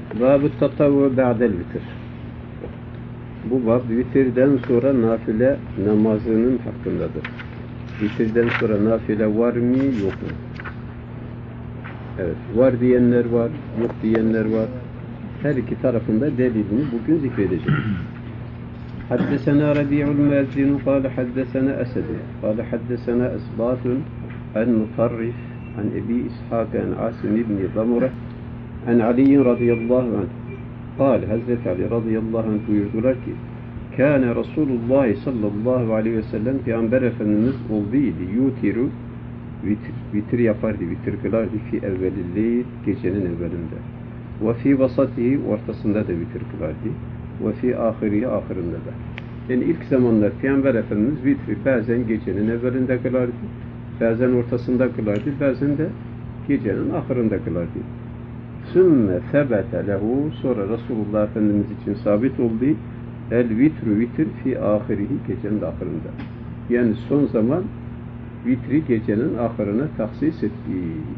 Bab-ı tatavvu ba'del vitir. Bu bab vitirden sonra nafile namazının hakkındadır. Vitirden sonra nafile var mı yok mu? Evet, var diyenler var, yok diyenler var. Her iki tarafında delilini bugün zikredeceğiz. Haddesena Rabi'ul Müezzinu kâle haddesena Esed kâle haddesena Esbatun en Mutarrif en Ebi İshak en Asim ibn Zamure en Ali radıyallahu anh kâle Hazreti Ali radıyallahu anh buyurdular ki kâne Resulullah sallallahu aleyhi ve sellem Peygamber Efendimiz olduydu yutiru vitir yapardı, vitir kılardı fi evvelilleyl gecenin evvelinde ve fi vasatihi ortasında da vitir kılardı ve fi ahirihi ahirinde de. Yani ilk zamanlar Peygamber Efendimiz vitri bazen gecenin evvelinde kılardı, bazen ortasında kılardı, bazen de gecenin ahirinde kılardı. Sümme sebete lehu sonra Resulullah Efendimiz için sabit oldu el vitru vitir fi ahirihi gecenin ahirinde. Yani son zaman vitri gecenin ahirine tahsis etti.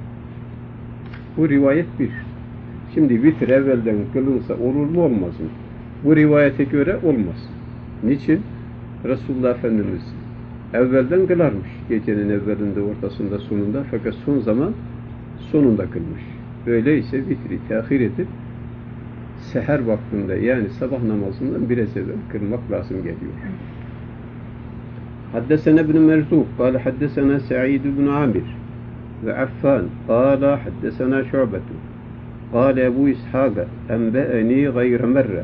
Bu rivayet bir. Şimdi vitir evvelden kılınsa olur mu olmaz mı? Bu rivayete göre olmaz. Niçin? Resulullah Efendimiz evvelden kılarmış. Gecenin evvelinde, ortasında, sonunda. Fakat son zaman sonunda kılmış. Öyleyse vitri tehir edip seher vaktinde yani sabah namazından biraz evvel kılmak lazım geliyor. Haddesena ibn Merzuk قال حدثنا سعيد بن عامر وعفان قال حدثنا شعبة قال أبو إسحاق أنبأني غير مرة.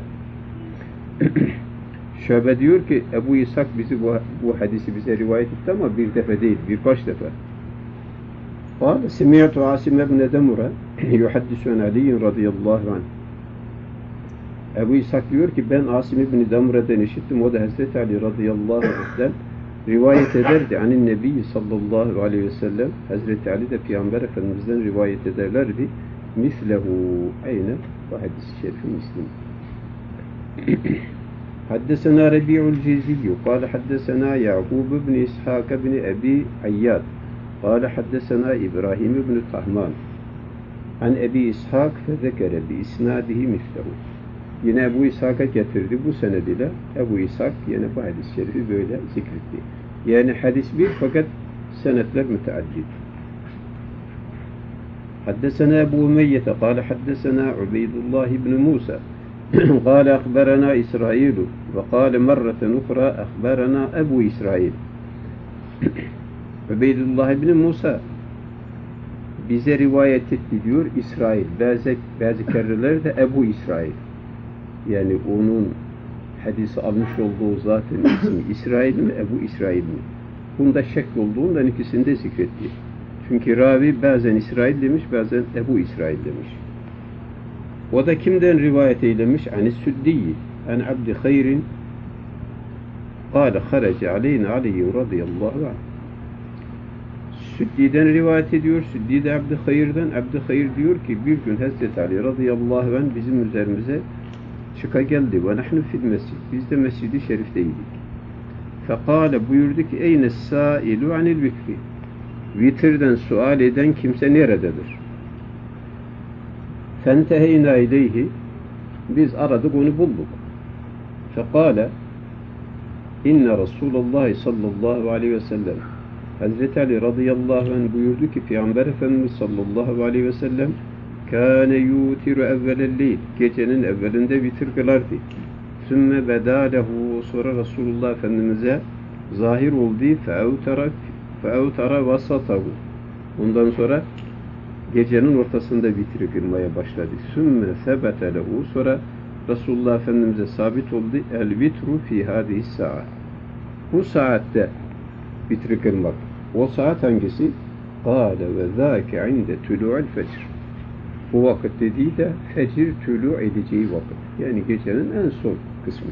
Şöbe diyor ki Ebu İshak bizi bu hadisi bize rivayet etti ama bir defa değil, birkaç defa. قال سمعت عاصم بن دمرة يحدث عن علي رضي الله عنه. Ebu İshak diyor ki ben Asim ibn Damre'den işittim. O da Hazreti Ali radıyallahu anh'den rivayet ederdi. Anin Nebi sallallahu aleyhi ve sellem. Hazreti Ali de Peygamber Efendimiz'den rivayet ederlerdi. Mislehu ayne bu hadis-i şerifin mislini. Haddesena Rabi'ul Ciziyyu kâle haddesena Ya'kub ibn İshak ibn Ebi Ayyad kâle haddesena İbrahim ibn Tahman an Ebi İshak fezekere bi isnadihi mislehu. Yine Ebu İshak'a getirdi bu senediyle. Ebu İshak yine bu hadis-i şerifi böyle zikretti. Yani hadis bir fakat senetler müteaddit. Haddesena Ebu Umeyyete kâle haddesena Ubeydullah ibn Musa kâle akberena İsrailu ve kâle merreten ukhra akberena Ebu İsrail. Ubeydullah ibn Musa bize rivayet etti diyor İsrail. Bazı kerreler de Ebu İsrail. Yani onun hadisi almış olduğu zaten ismi İsrail mi, Ebu İsrail mi? Bunda şek olduğundan ikisini de zikretti. Çünkü ravi bazen İsrail demiş, bazen Ebu İsrail demiş. O da kimden rivayet eylemiş? Anis-Süddiyi, an Abdi Hayrin, kâle harece aleyna aleyhi radıyallahu anh. Süddi'den rivayet ediyor. Süddi de Abdi Hayır'dan. Abdi Hayır diyor ki bir gün Hazreti Ali radıyallahu anh bizim üzerimize çıka geldi. Ve nahnu fil mescid. Biz de mescid-i şerifteydik. Fekâle buyurdu ki eyne sâilu anil vitri. Vitirden sual eden kimse nerededir? Fenteheyna ileyhi. Biz aradık onu bulduk. Fekâle inne Resulullah sallallahu aleyhi ve sellem Hazreti Ali radıyallahu anh buyurdu ki Peygamber Efendimiz sallallahu aleyhi ve sellem kâne yutiru evvelelleyl gecenin evvelinde vitir kılardı. Sümme bedâlehu sonra Resulullah Efendimiz'e zahir oldu feevtara vasatahu. Ondan sonra gecenin ortasında vitri kılmaya başladı. Sümme sebete lehu sonra Resulullah Efendimiz'e sabit oldu. El vitru fi hâdihi saat. Bu saatte vitri kılmak. O saat hangisi? Kâle ve zâke inde tülû'l fecr. Bu vakit dediği de fecir tülû edeceği vakit. Yani gecenin en son kısmı.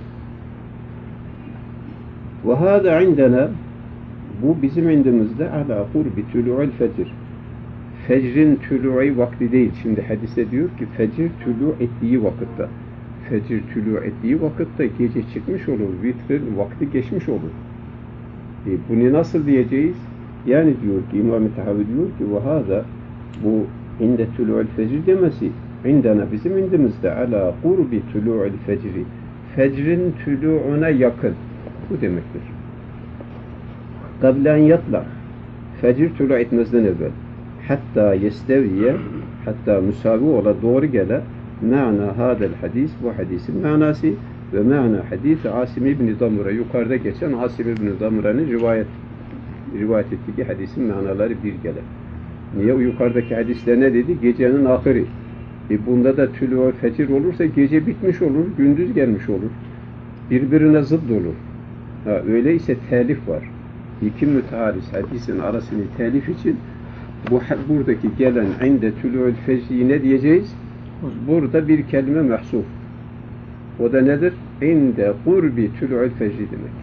Ve hâdâ indena bu bizim indimizde alâ kurbi tülû'l fecr. Fecrin tülû'i vakti değil. Şimdi hadiste diyor ki fecir tülû ettiği vakitte. Fecir tülû ettiği vakitte gece çıkmış olur. Vitrin vakti geçmiş olur. Bunu nasıl diyeceğiz? Yani diyor ki İmam-ı Tahavi diyor ki ve hâdâ bu inde tülû'l fecr demesi indena bizim indimizde ala kurbi tulu'il fecri. Fecrin tulu'una yakın. Bu demektir. Kablen yatla. Fecir tulu etmezden evvel. Hatta yesteviye, hatta müsavi ola, doğru gele ma'na hadel hadis, bu hadisin manası ve ma'na hadis Asim İbni Damura, yukarıda geçen Asim İbni Damura'nın rivayet ettiği hadisin manaları bir gele. Niye? O yukarıdaki hadisler ne dedi? Gecenin ahiri. Bunda da tülü fecir olursa gece bitmiş olur, gündüz gelmiş olur. Birbirine zıt olur. Öyleyse telif var. İki müteharis hadisin arasını telif için buradaki gelen inde tülü fecri ne diyeceğiz? Burada bir kelime mahsuf. O da nedir? İnde kurbi tülü fecri demek.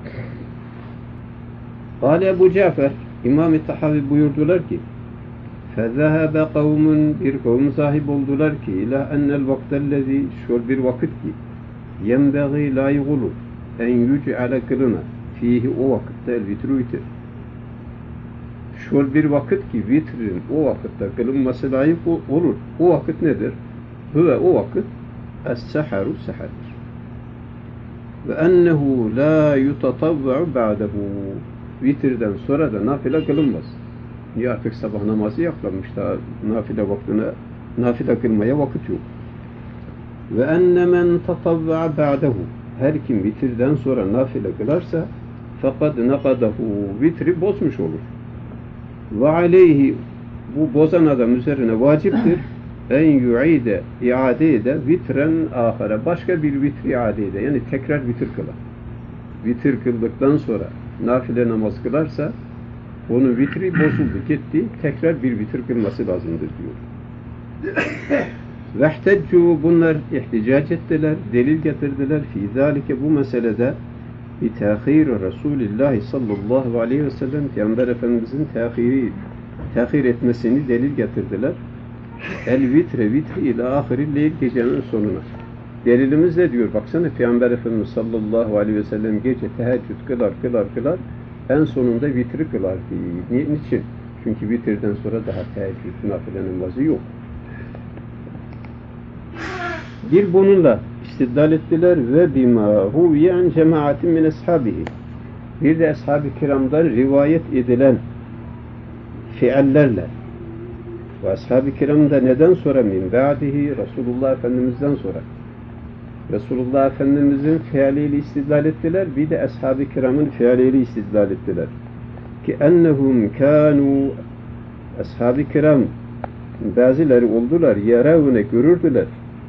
Kâle Ebu Cafer, İmam-ı Tahavi buyurdular ki فَذَهَبَ قَوْمٌ, bir kavim sahip oldular ki اِلَا اَنَّ الْوَقْتَ الَّذ۪ي, şöyle bir vakit ki يَنْبَغِي لَا يُغُلُ اَنْ يُجْعَلَ kılına fihi, o vakitte el-vitru vitir. Şöyle bir vakit ki vitrin o vakitte kılınması layık olur. O vakit nedir? O vakit es-seharu, seherdir. Ve ennehu la yutatavva'u ba'dehu, vitirden sonra da nafile kılınmaz. Niye? Artık sabah namazı yaklanmış, daha nafile kılmaya vakit yok. Ve enne men tatavva'a ba'dehu, her kim vitirden sonra nafile kılarsa fakat nakadahu, vitri bozmuş olur. Ve aleyhi, bu bozan adam üzerine vaciptir en yu'ide, iade ede vitren ahara, başka bir vitri iade ede, yani tekrar vitir kılar. Vitir kıldıktan sonra nafile namaz kılarsa onun vitri bozuldu, gitti, tekrar bir vitir kılması lazımdır diyor. Vehteccu, bunlar ihticac ettiler, delil getirdiler fi zalike, bu meselede bitahir Resulullah sallallahu aleyhi ve sellem, Peygamber Efendimizin tahir etmesini delil getirdiler. El vitri ila ahiril leyl, gecenin sonuna. Delilimiz ne diyor? Baksana, Peygamber Efendimiz sallallahu aleyhi ve sellem gece teheccüd kılar. En sonunda vitri kılar. Niçin? Çünkü vitirden sonra daha teheccüd, nafile namazı yok. Bir bununla istidlal ettiler ve bima huviye an cemaatin min ashabihi. Bir de ashab-ı kiramdan rivayet edilen fiillerle. Ve ashab-ı kiramda neden sonra min ba'dihi, Resulullah Efendimiz'den sonra. Resulullah Efendimiz'in fiiliyle istidlal ettiler, bir de ashab-ı kiramın fiiliyle istidlal ettiler. Ki ennehum kânû, ashab-ı kiram bazıları oldular, yaravune, görürdüler.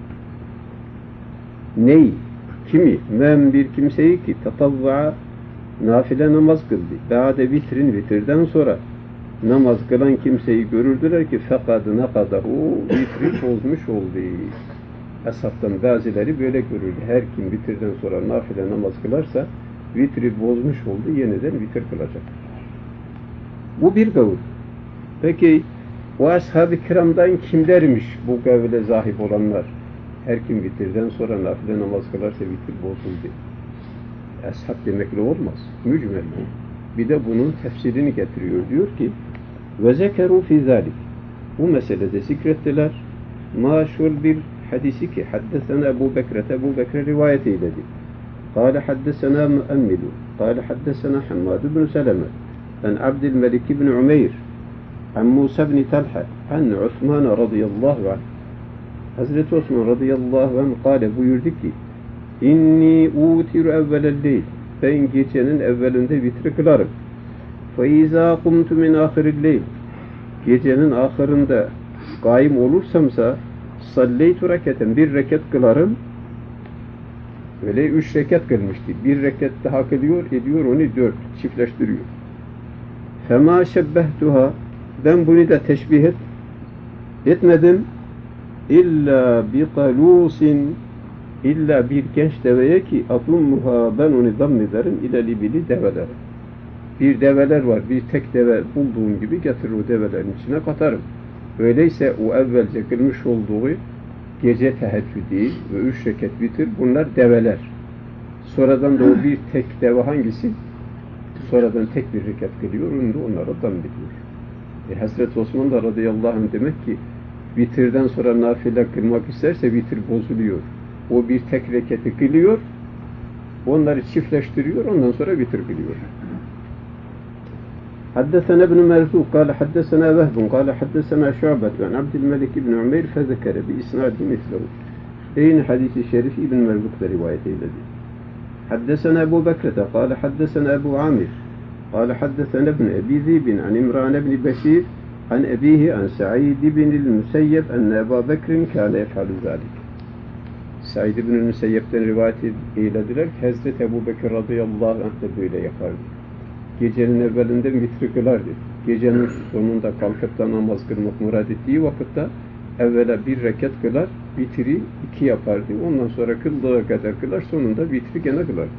Ney? Kimi? Men, bir kimseyi ki tatavva, nafile namaz kıldı. Ba'de vitrin, vitirden sonra namaz kılan kimseyi görürdüler ki fekadı nakadahu, vitri bozmuş oldu. Ashabtan bazıları böyle görürdü. Her kim vitirden sonra nafile namaz kılarsa vitri bozmuş oldu, yeniden vitir kılacak. Bu bir kavul. Peki o ashab-ı kiramdan kimlermiş bu kavle zahip olanlar? Her kim vitirden sonra nafile namaz kılarsa vitir bozuldu. Ashab demekle olmaz. Mücmel bu. Bir de bunun tefsirini getiriyor. Diyor ki ve zekeru fi zalik. Bu meselede zikrettiler. Maşhur bir hadisi ki haddesena Ebu Bekre rivayet eyledi. Kâle haddesena müemmilu. Kâle haddesena Hammad ibn Seleme. En Abdülmelik ibn Umeyr. An Musa ibn Talha. An Osman radıyallahu anh. Hazreti Osman radıyallahu anh kâle, buyurdu ki İnni utiru evvelelleyl. Ben gecenin evvelinde vitri kılarım. فَاِذَا قُمْتُ مِنْ آخِرِ اللَّيْلِ. Gecenin ahırında kaim olursamsa salleytu reketen, bir rekat kılarım. Öyle 3 rekat kılmıştı. Bir rekat daha kılıyor, ediyor onu 4, çiftleştiriyor. فَمَا شَبَّهْتُهَا. Ben bunu da teşbih etmedim. İlla biqalusin, illa bir genç deveye ki adummuha, ben onu dammederim ile libili develer. Bir develer var, bir tek deve bulduğum gibi getirir o develerin içine katarım. Öyleyse o evvelce kılmış olduğu gece teheccüdü ve 3 rekat vitir, bunlar develer. Sonradan da o bir tek deve hangisi? Sonradan tek bir rekat kılıyor, onu da onlara dammediyor. Hazreti Osman da radıyallahu anh demek ki vitirden sonra nafile kılmak isterse vitir bozuluyor. O bir tek reketi kılıyor, onları çiftleştiriyor, ondan sonra vitir kılıyor. حدثنا ابن مرزوق قال حدثنا وهب قال حدثنا شعبة عن عبد الملك بن عمير فذكر بإسناد مثله. Aynı hadisi şerif İbn Merzuq'da rivayet eyledi. حدثنا أبو بكرة قال حدثنا أبو عامر قال حدثنا ابن أبي ذئب عن عمران بن بشير عن أبيه عن سعيد بن المسيب أن أبا بكر كان يفعل ذلك. Said ibn Müseyyep'ten rivayet eylediler ki Hazreti Ebu Bekir radıyallahu anh de böyle yapardı. Gecenin evvelinden vitri kılardı. Gecenin sonunda kalkıp da namaz kılmak murad ettiği vakitte evvela bir rekat kılar, vitri 2 yapardı. Ondan sonra kıldığı kadar kılar, sonunda vitri gene kılardı.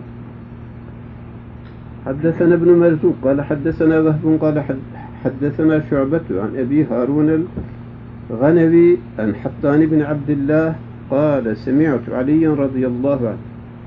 حدثنا ابن مرزوق قال حدثنا وهب قال حدثنا شعبة عن أبي هارون الغنوي عن حطان بن عبد الله قال سمعت علي رضي الله عنه.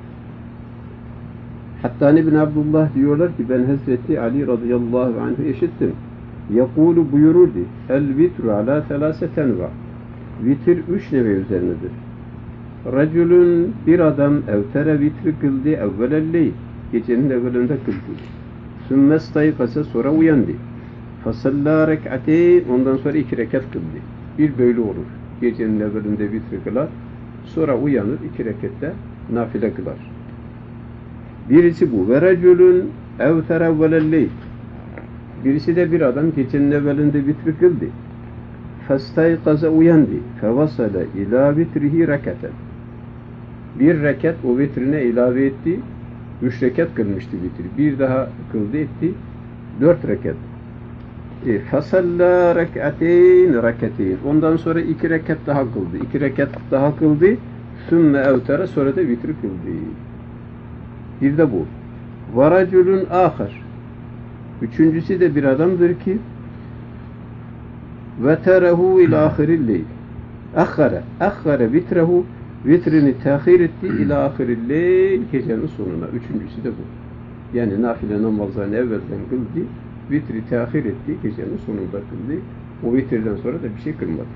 Hattan ibn Abdullah diyorlar ki ben Hazreti Ali radıyallahu anh'ı işittim. Yakulu buyururdu. El vitru ala thalaseten va. Vitir 3 neve üzerinedir. Raculun bir adam evtere vitri kıldı evvelelleyl. Gecenin evvelinde kıldı. Sümmestayqasa sonra uyandı. Fasalla rek'ateyn ondan sonra 2 rekat kıldı. Bir böyle olur. Gecenin evvelinde vitri kılar. Sonra uyanır 2 rekatte nafile kılar. Birisi bu. Ve raculun evtere evvelelleyl. Birisi de bir adam gecenin evvelinde vitri kıldı. Fastayqasa uyandı. Fevasala ila vitrihi rekaten. Bir rekat o vitrine ilave etti. 3 rekat kılmıştı vitri. Bir daha kıldı etti. 4 rekat. Fasalla rek'ateyn rekateyn. Ondan sonra 2 rekat daha kıldı. 2 rekat daha kıldı. Sümme evtere sonra da vitri kıldı. Bir de bu. Varaculun ahar. Üçüncüsü de bir adamdır ki veterehu ila ahirilleyl. Akhara vitrehu vitrini tahir etti ila ahirilleyl gecenin sonuna. Üçüncüsü de bu. Yani nafile namazlarını evvelden kıldı. Vitri tahir etti. Gecenin sonunda kıldı. O vitirden sonra da bir şey kılmadı.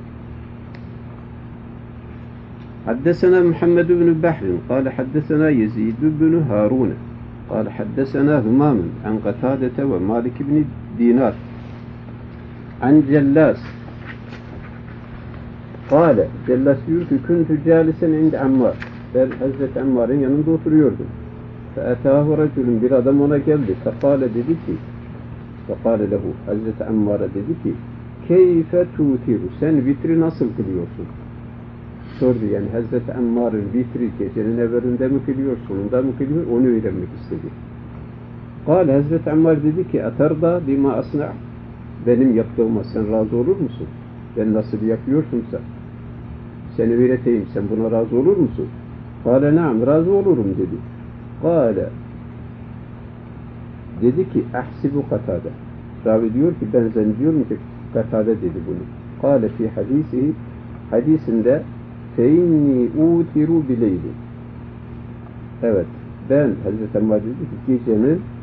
حدثنا محمد بن بحر قال حدثنا يزيد بن هارون قال حدثنا همام عن قتادة ومالك بن دينار عن جلاس قال Cellas diyor ki kuntu calisen inde Ammar. Ben Hazreti Ammar'ın yanında oturuyordum. Fe'etâhu raculun bir adam ona geldi. Fekâle dedi ki Fekâle lehu Hazreti Ammar'a dedi ki keyfe tutiru sen vitri nasıl kılıyorsun? Sordu yani Hazreti Ammar'ın vitri gecenin evvelinde mi kılıyor, sonunda mı kılıyor, onu öğrenmek istedi. Kâle Hazreti Ammar dedi ki atarda bima asna' benim yaptığıma sen razı olur musun? Ben nasıl yapıyorsunsa seni öğreteyim, sen buna razı olur musun? Kâle naam, razı olurum dedi. Kâle dedi ki ahsibu Katade. Ravi diyor ki ben zannediyorum ki Katade dedi bunu. Kâle fi hadisihi hadisinde فَاِنِّي اُوْتِرُ بِلَيْلِ. Evet, ben Hazreti Ammar dedi ki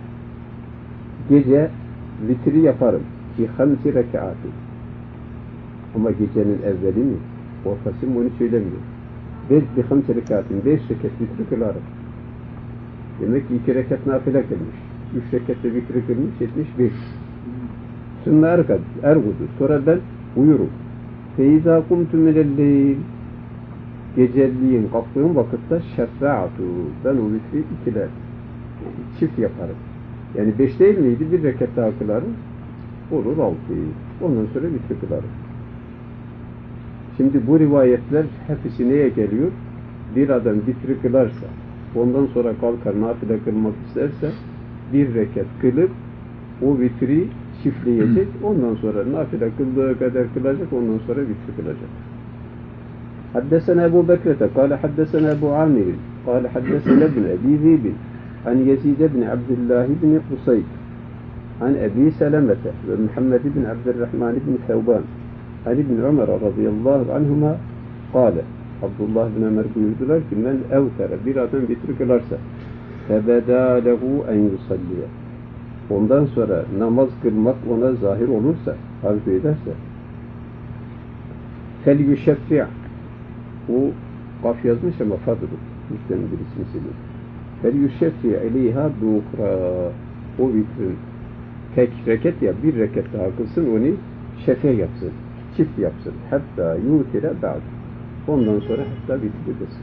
gece vitri yaparım ki 5 rekatı. Ama gecenin evveli mi? Ortası mı onu söylemiyor. Bir 5 rekatın 5 rekat vitri kılarım. Demek ki 2 rekat nafile kılmış. 3 rekatta vitri kılmış 75. Sümme ergudu. Sonra ben uyurum. فَاِذَا قُمْتُ مِنَ اللَّيْلِ Geceliğin kalktığım vakitte şeffa'atu. Ben o vitri 2'ler. Çift yaparım. Yani 5 değil miydi? Bir rekat daha kılarım. Olur 6. Ondan sonra vitri kılarım. Şimdi bu rivayetler hepsi neye geliyor? Bir adam vitri kılarsa, ondan sonra kalkar nafile kılmak isterse, bir rekat kılıp o vitri çiftleyecek. Ondan sonra nafile kıldığı kadar kılacak. Ondan sonra vitri kılacak. حدثنا أبو بكرة قال حدثنا أبو عامر قال حدثنا ابن أبي ذئب عن يزيد بن عبد الله بن قصيد عن أبي سلمة ومحمد بن عبد الرحمن بن ثوبان عن ابن عمر رضي الله عنهما قال Abdullah bin Ömer buyurdular ki men evtere bir adam vitri kılarsa febedâ lehu en yusalliye ondan sonra namaz kılmak ona zahir olursa arzu ederse فَلْيُشَفِّعْ O kaf yazmış ama fadır. Lütfen birisini silin. فَلْيُشَفِّعْ اِلَيْهَا بُوْخْرَى O vitrin tek reket ya bir reket daha kılsın, onu şefe yapsın. Çift yapsın. Hatta yutire ba'd. Ondan sonra hatta bitirirsin.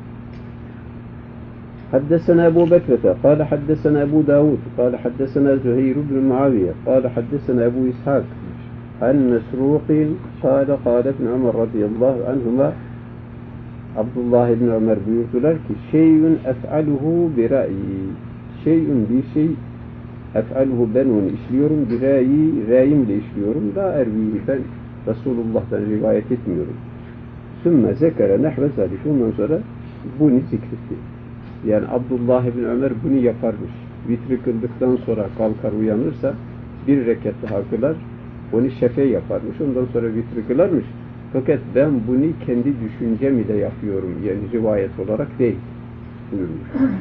حدثنا أبو بكرة قال حدثنا أبو داود قال حدثنا زهير بن معاوية قال حدثنا أبو إسحاق عن مسروق قال قال ابن عمر رضي الله عنهما Abdullah ibn Ömer buyurdular ki şeyün ef'aluhu bi ra'yi şeyün bir şey ef'aluhu ben onu işliyorum bir ra'yi ra'yimle işliyorum da ervihi ben Resulullah'tan rivayet etmiyorum. Sümme zekere nehve zalik ondan sonra bunu zikretti. Yani Abdullah ibn Ömer bunu yaparmış. Vitri kıldıktan sonra kalkar uyanırsa bir rekat daha kılar, onu şefe yaparmış. Ondan sonra vitri kılarmış. Fakat ben bunu kendi düşüncem ile yapıyorum. Yani rivayet olarak değil. Buyurmuş.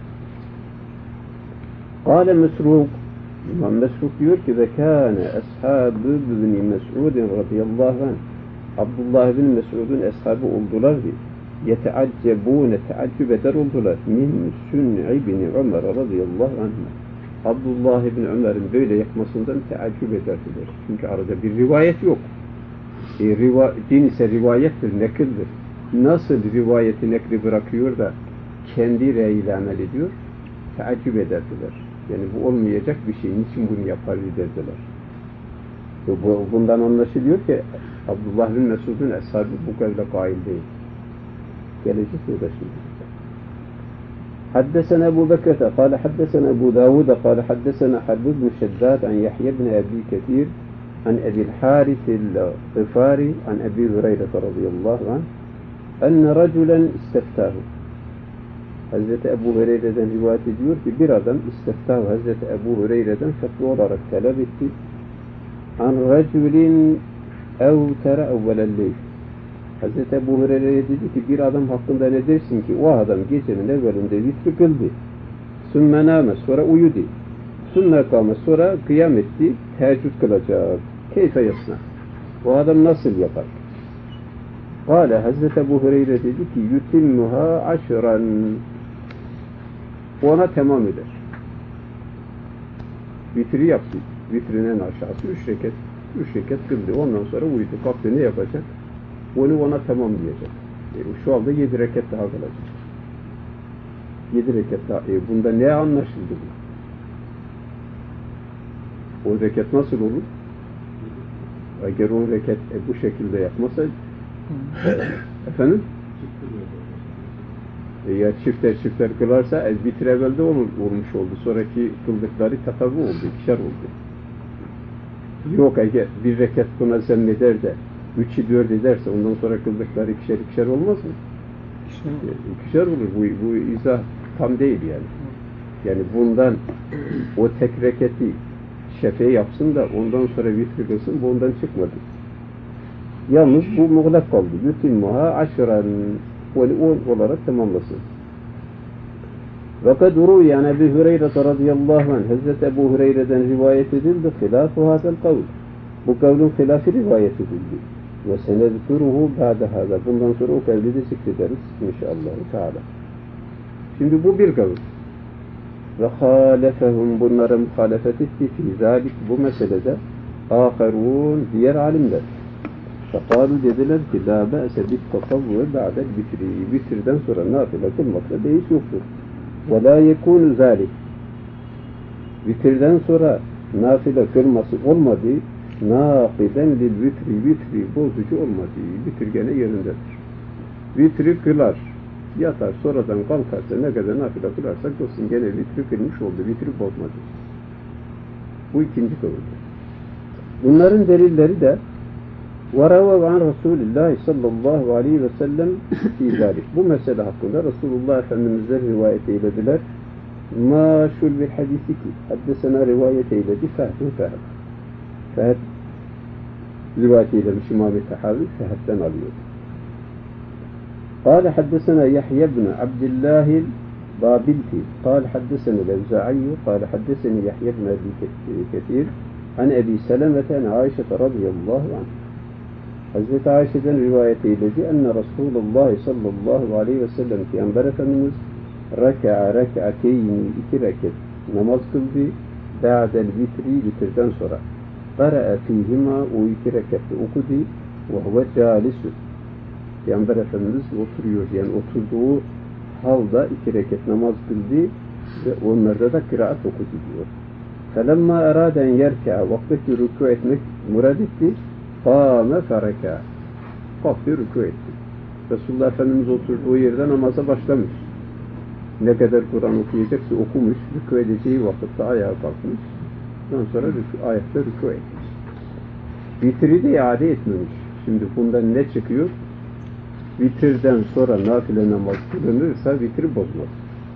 Kâle Mesrûk İmam Mesrûk diyor ki ve kâne ashâbı ibn Mes'ûd radıyallahu anh Abdullah ibn Mes'ûd'un eshabı oldular diye yeteaccebûne teaccüp eder oldular min sün'i ibn Ömer radıyallahu anh Abdullah ibn Ömer'in böyle yapmasından teaccüp ederdiler. Çünkü arada bir rivayet yok. Din ise rivayettir, nekildir. Nasıl rivayeti nekli bırakıyor da kendi reyiyle amel ediyor? Teaccüp ederdiler. Yani bu olmayacak bir şey. Niçin bunu yapar derdiler. Bundan anlaşılıyor ki Abdullah bin Mesud'un eshabı bu kadar kail değil. Gelecek o da şimdi. حدثنا أبو بكر قال حدثنا أبو داود قال حدثنا حبيب بن شداد عن يحيى بن أبي كثير عن أبي الحارث الغفاري عن أبي هريرة رضي الله عنه أن رجلا استفتاه Hazreti Ebu Hureyre'den rivayet ediyor ki bir adam istiftah Hazreti Ebu Hureyre'den fetva olarak talep etti. An raculin evtere evvelelleyl. Hazreti Ebu Hureyre'ye dedi ki bir adam hakkında ne dersin ki o adam gecenin evvelinde vitri kıldı. Sümme nâme sonra uyudu. Sümme kâme sonra kıyam etti. Teheccüd kılacak. Keyfe yasna. O adam nasıl yapar? Kâle Hazreti Ebu Hureyre dedi ki yutimmuha aşran. Ona tamam eder. Vitri yaptı. Vitrinin aşağısı 3 rekat kıldı. Ondan sonra uyudu. Kalktı ne yapacak? Onu ona tamam diyecek. Şu anda 7 rekat daha kalacak. 7 rekat daha. Bunda ne anlaşıldı bu? O rekat nasıl olur? Eğer 10 rekat bu şekilde yapmasa efendim? Eğer çiftler kılarsa vitir evvelde olmuş oldu. Sonraki kıldıkları takavu oldu. İkişer oldu. Yok eğer bir rekat buna zemmeder de 3'ü 4 ederse ondan sonra kıldıkları ikişer olmaz mı? İkişer olur. Bu izah tam değil yani. Yani bundan o tek reketi şefe yapsın da ondan sonra vitri kılsın, bu ondan çıkmadı. Yalnız bu muğlak kaldı. Yutimmuha aşran ve 10 olarak tamamlasın. Ve kad ruya an Ebu Hureyre radıyallahu anh Hazreti Ebu Hureyre'den rivayet edildi. Hilâfu hâzel kavl. Bu kavlun hilafı rivayet edildi. Ve senedkuruhu ba'de hâzâ. Bundan sonra o kavli de zikrederiz inşallah. Teala. Şimdi bu bir kavl. Ve hâlefehum bunlara muhalefet etti fî zâlik bu meselede âkharûn diğer alimler. Fekâlu dediler ki lâ be'se bit tasavvur ba'del vitri. Vitrden sonra nafile kılmakla beis yoktur. Ve lâ yekûnü zâlik. Vitrden sonra nafile kılması olmadı. Nâkiden lil vitri bozucu olmadı. Vitir gene yerindedir. Vitri kılar. Yatar sonradan kalkarsa ne kadar nafile kılarsa kılsın gene vitri kılmış oldu. Vitri bozmadı. Bu ikinci kavuldur. Bunların delilleri de وَرَوَوْ عَنْ رَسُولِ اللّٰهِ sallallahu aleyhi ve sellem fî zâlik. Bu mesele hakkında Resulullah Efendimiz'den rivayet eylediler. Maşul bir hadisi ki haddesena rivayet eyledi Fehd. Fehd rivayet eylemiş İmam-ı Tahavi Fehd'den alıyor. قال حدثنا يحيى بن عبد الله البابلتي قال حدثنا الأوزاعي قال حدثني يحيى بن أبي كثير عن أبي سلمة عن عائشة رضي الله عنها Hazreti Ayşe'den rivayet eyledi. Enne Resulullah sallallahu aleyhi ve sellem Peygamber Efendimiz reka'a rek'ateyni 2 rekat namaz kıldı. Ba'del vitri vitirden sonra. Qara'a fîhima o 2 rekatta okudu. Ve huve câlisü. Peygamber Efendimiz oturuyor, yani oturduğu halda 2 rekat namaz kıldı ve onlarda da kıraat okudu diyor. Felemma eraden yerka vaktaki rükû etmek murad etti. Kâme fereka. Kalktı rükû etti. Resulullah Efendimiz oturduğu yerde namaza başlamış. Ne kadar Kur'an okuyacaksa okumuş, rükû edeceği vakitte ayağa kalkmış. Ondan sonra ayakta rükû etmiş. Vitri de iade etmemiş. Şimdi bundan ne çıkıyor? Vitirden sonra nafile namaz kılınırsa vitri bozmaz.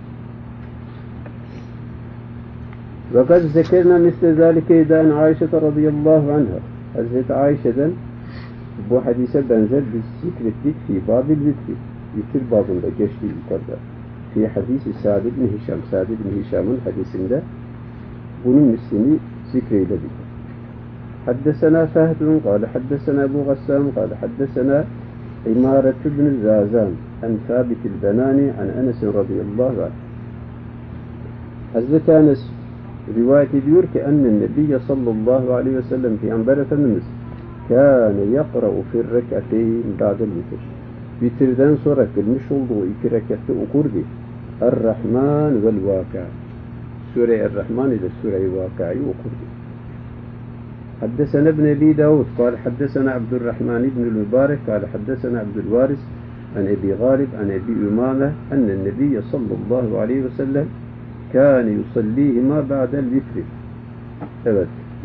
Ve kad zekerna misle zâlike idâen Ayşe radıyallahu anha. Hazreti Ayşe'den bu hadise benzer biz zikrettik fi babil vitri. Vitir babında geçti yukarıda. Fi hadisi Sa'd ibn Hişam. Sa'd ibn Hişam'ın hadisinde bunun mislini zikreyledik. Haddesena Fehdun, kâle haddesena Ebu Gassam, kâle haddesena İmaret ibn Zazan, en Thabitil Benani, en Enes radıyallahu anh. Hazreti Enes rivayet ediyor ki ennen Nebiyye sallallahu aleyhi ve sellem Peygamber Efendimiz kâne yakra'u fir rek'ateyn ba'del vitir. Vitirden sonra kılmış olduğu 2 rekatte okurdu. Er-Rahman vel-Vâka. Sure Er-Rahman ile Sure-i Vâka'yı okurdu. Haddesena ibn Ebi Davud, kâle haddesena Abdurrahman ibn el-Mübarek, kâle haddesena Abdülvaris, an Ebi Gâlib, an Ebi Ümâme, ennen Nebiyye sallallahu aleyhi ve sellem kâne yusallîhima ba'del vitri. Evet.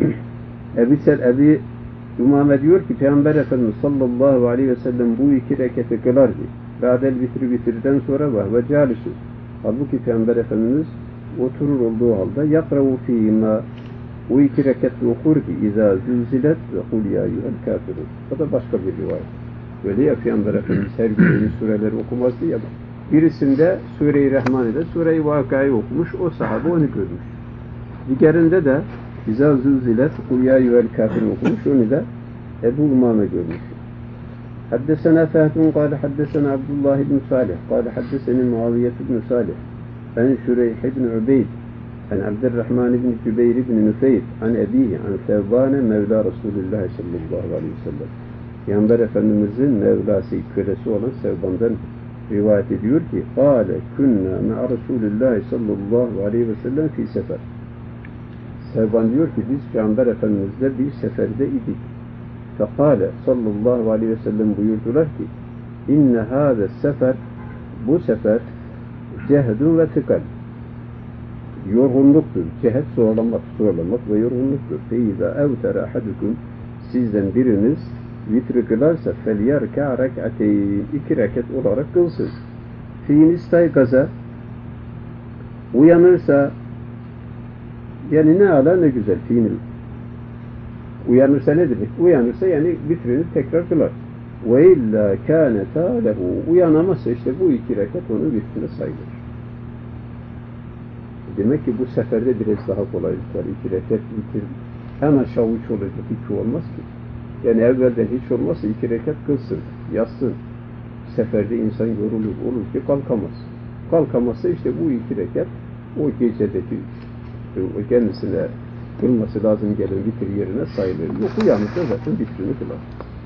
Ebi Ümâme diyor ki Peygamber Efendimiz sallallahu aleyhi ve sellem bu 2 rekatı kılardı. Ba'del vitri vitirden sonra ve câlisü. Halbuki Peygamber Efendimiz oturur olduğu halde yakravu fîhima o 2 rekatı okur ki izâ zülzilet ve kul ya eyyuhel kafirun. O da başka bir rivayet. Böyle ya Peygamber Efendimiz her gün sureleri okumazdı ya. Birisinde Sure-i Rahman ile Sure-i Vaka'yı okumuş. O sahabe onu görmüş. Diğerinde de İzâ zülzilet kul ya eyyuhel kafirun okumuş. Onu da Ebu Umame görmüş. Haddesena Fehdun kâle haddesena Abdullah ibn Salih kâle haddeseni Muaviyet ibn Salih en Şureyh ibn Ubeyd en Abdurrahman ibn Cübeyr ibn Nüfeyr en ebihi en Sevbane Mevla Resulullah sallallahu aleyhi ve sellem. Peygamber Efendimizin Mevlası, kölesi olan Sevban'dan rivayet ediyor ki kâle künna me'a Resulullah sallallahu aleyhi ve sellem fi sefer. Sevban diyor ki biz Peygamber Efendimizle bir seferde idik. Fekâle sallallahu aleyhi ve sellem buyurdular ki inne hâze sefer, bu sefer cehdun ve tıkal, yorgunluktur. Cehed zorlamak ve yorgunluktur. Feyza evtere ahadukum, sizden biriniz vitri kılarsa felyerka rek'ateyn, 2 rekat olarak kılsın. Fiin istaygaza, uyanırsa, yani ne ala ne güzel fiil. Uyanırsa ne demek? Uyanırsa yani vitrini tekrar kılar. Ve illa kâneta lehu, uyanamazsa işte bu 2 rekat onun vitrine sayılır. Demek ki bu seferde biraz daha kolaylık var. 2 rekat vitir en aşağı 3 olacak, 2 olmaz ki. Yani evvelden hiç olmazsa 2 rekat kılsın, yatsın. Seferde insan yorulur, olur ki kalkamaz. Kalkamazsa işte bu 2 rekat o gecedeki kendisine kılması lazım gelen vitir yerine sayılır. Yok uyanırsa zaten vitrini kılar.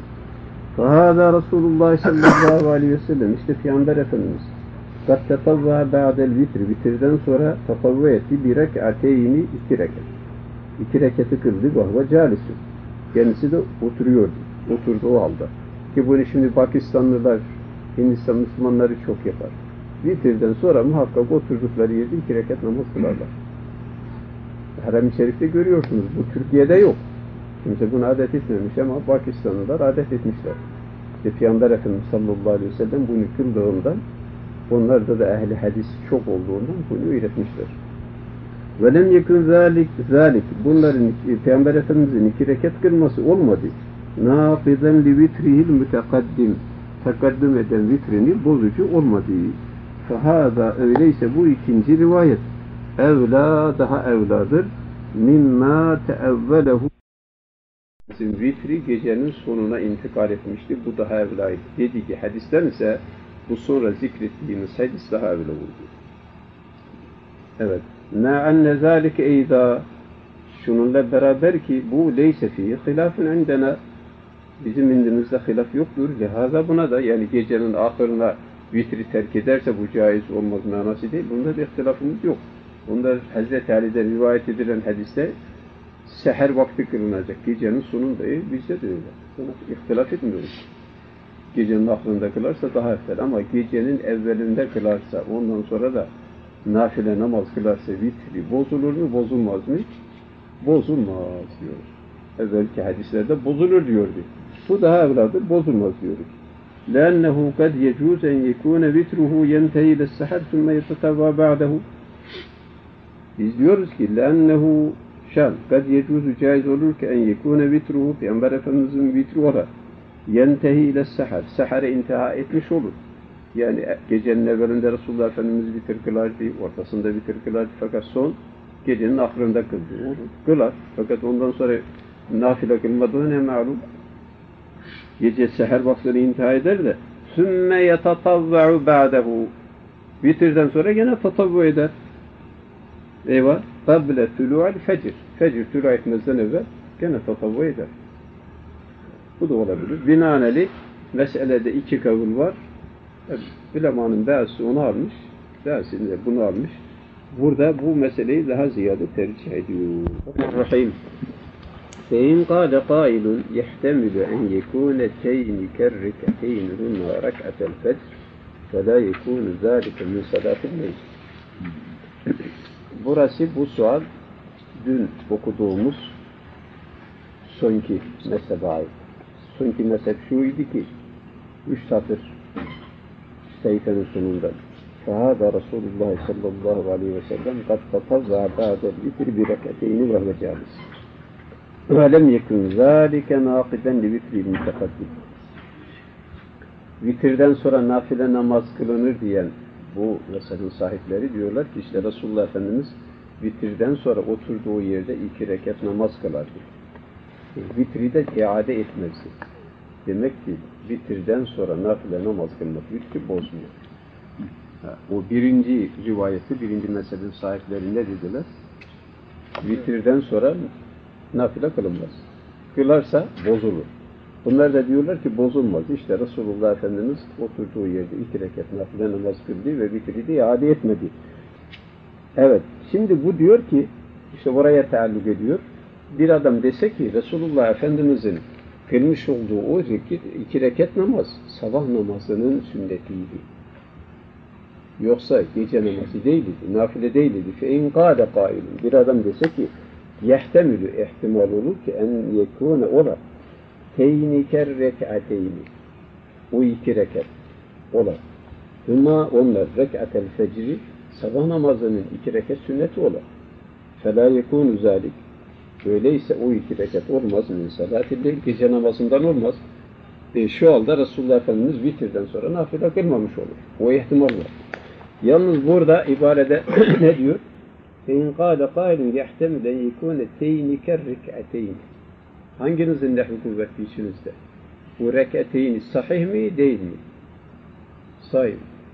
Fahâdâ Resulullah sallallahu aleyhi ve sellem, işte Peygamber Efendimiz kad tetavva ba'del vitri, vitirden sonra tetavva etti bir rek'ateyni, 2 rekat. 2 rekatı kıldı ve huve câlisü. Kendisi de oturuyordu. Oturduğu halde. Ki bunu şimdi Pakistanlılar, Hindistan Müslümanları çok yapar. Vitirden sonra muhakkak oturdukları yerde 2 rekat namaz kılarlar. Harem-i Şerif'te görüyorsunuz. Bu Türkiye'de yok. Kimse bunu adet etmemiş ama Pakistanlılar adet etmişler. İşte Peygamber Efendimiz sallallahu aleyhi ve sellem bunu kıldığından, onlarda da ehli hadis çok olduğundan bunu öğretmişler. وَلَمْ يَكُنْ ذَٰلِكِ bunların Peygamber Efendimiz'in 2 rekat kılması olmadı. نَاقِذًا لِوِتْرِهِ الْمُتَقَدِّمِ takaddüm eden vitrini bozucu olmadı. فَهَذَا öyleyse bu ikinci rivayet evla, daha evladır. مِمَّا تَأَوَّلَهُ Efendimizin vitri gecenin sonuna intikal etmişti. Bu daha evlaydı. Dedi ki hadisten ise bu sonra zikrettiğimiz hadis daha evla oldu. Evet. Ma enne zâlike eyda, şununla beraber ki bu leyse fî hilafun indena, bizim indimizde hilaf yoktur. Lihaza buna da, yani gecenin ahırına vitri terk ederse bu caiz olmaz manası değil. Bunda bir ihtilafımız yok. Bunda Hazreti Ali'den rivayet edilen hadiste seher vakti kılınacak. Gecenin sonunda bizde de öyle. Buna ihtilaf etmiyoruz. Gecenin ahırında kılarsa daha evvel, ama gecenin evvelinde kılarsa, ondan sonra da nafile namaz kılarsa vitri bozulur mu, bozulmaz mı? Bozulmaz diyor. Evvelki hadislerde bozulur diyordu. Bu daha evladır, bozulmaz diyoruz. لأنه قد يجوز أن يكون وتره ينتهي إلى السحر ثم يتطوع بعده. Biz diyoruz ki لأنه şan قد يجوز caiz olur ki en yekune vitruhu, Peygamber Efendimizin vitri ola yentehi ile sahar, sahara intiha etmiş olur. Yani gecenin evvelinde Resulullah Efendimiz vitir kılardı, ortasında vitir kılardı, fakat son gecenin ahırında kıldı. Kılar, fakat ondan sonra nafile kılmadığı ne malum? Gece seher vaktini intihar eder de sümme yetatavva'u ba'dehu, vitirden sonra gene tatavvu eder. Eyvah, kable tulu'al fecr, fecr tulu etmezden evvel gene tatavvu eder. Bu da olabilir. Binaenaleyh meselede iki kavul var. Ulemanın bazısı onu almış, bazısı de bunu almış. Burada bu meseleyi daha ziyade tercih ediyor. Rahim. فإن قال قائل يحتمل أن يكون التين كالركعتين هما ركعة الفجر فلا يكون ذلك من صلاة الليل. Burası bu sual dün okuduğumuz sonki mezhebe ait. Sonki mezhep şuydu ki 3 satır sayfanın sonunda فهذا رسول الله صلى الله عليه وسلم قد تطوع بعد الوتر بركعتين وهو جالس وَلَمْ يَكُنْ ذَٰلِكَ نَاقِدًا لِوِتْرِ الْمُتَقَدِّمِ. Vitirden sonra nafile namaz kılınır diyen bu mezhebin sahipleri diyorlar ki işte Resulullah Efendimiz vitirden sonra oturduğu yerde 2 rekat namaz kılardı. Vitri de iade etmezdi. Demek ki vitirden sonra nafile namaz kılmak vitri bozmuyor. O birinci rivayeti, birinci mezhebin sahipleri ne dediler? Vitirden sonra nafile kılınmaz. Kılarsa bozulur. Bunlar da diyorlar ki bozulmaz. İşte Resulullah Efendimiz oturduğu yerde 2 rekat nafile namaz kıldı ve vitri de iade etmedi. Evet. Şimdi bu diyor ki işte oraya taalluk ediyor. Bir adam dese ki Resulullah Efendimizin kılmış olduğu o 2 rekat namaz sabah namazının sünnetiydi. Yoksa gece namazı değildi. Nafile değildi. فَاِنْ قَالَ قَائِلٌ. Bir adam dese ki yehtemülü ihtimal olur ki en yekûne ola teyniker rek'ateyni, o 2 rekat ola hüma onlar rek'atel fecri, sabah namazının 2 rekat sünneti ola felâ yekûnü zâlik, öyleyse o 2 rekat olmaz min salâtilleyl, gece namazından olmaz. Şu halde Resulullah Efendimiz vitirden sonra nafile kılmamış olur. O ihtimal var. Yalnız burada ibarede ne diyor? فَاِنْ قَالَ قَائِلٌ يَحْتَمِلَ اَنْ يَكُونَ تَيْنِ كَالرِّكْعَتَيْنِ. Hanginizin nehvi kuvvetli içinizde? Bu rek'ateyni sahih mi, değil mi? Sahih.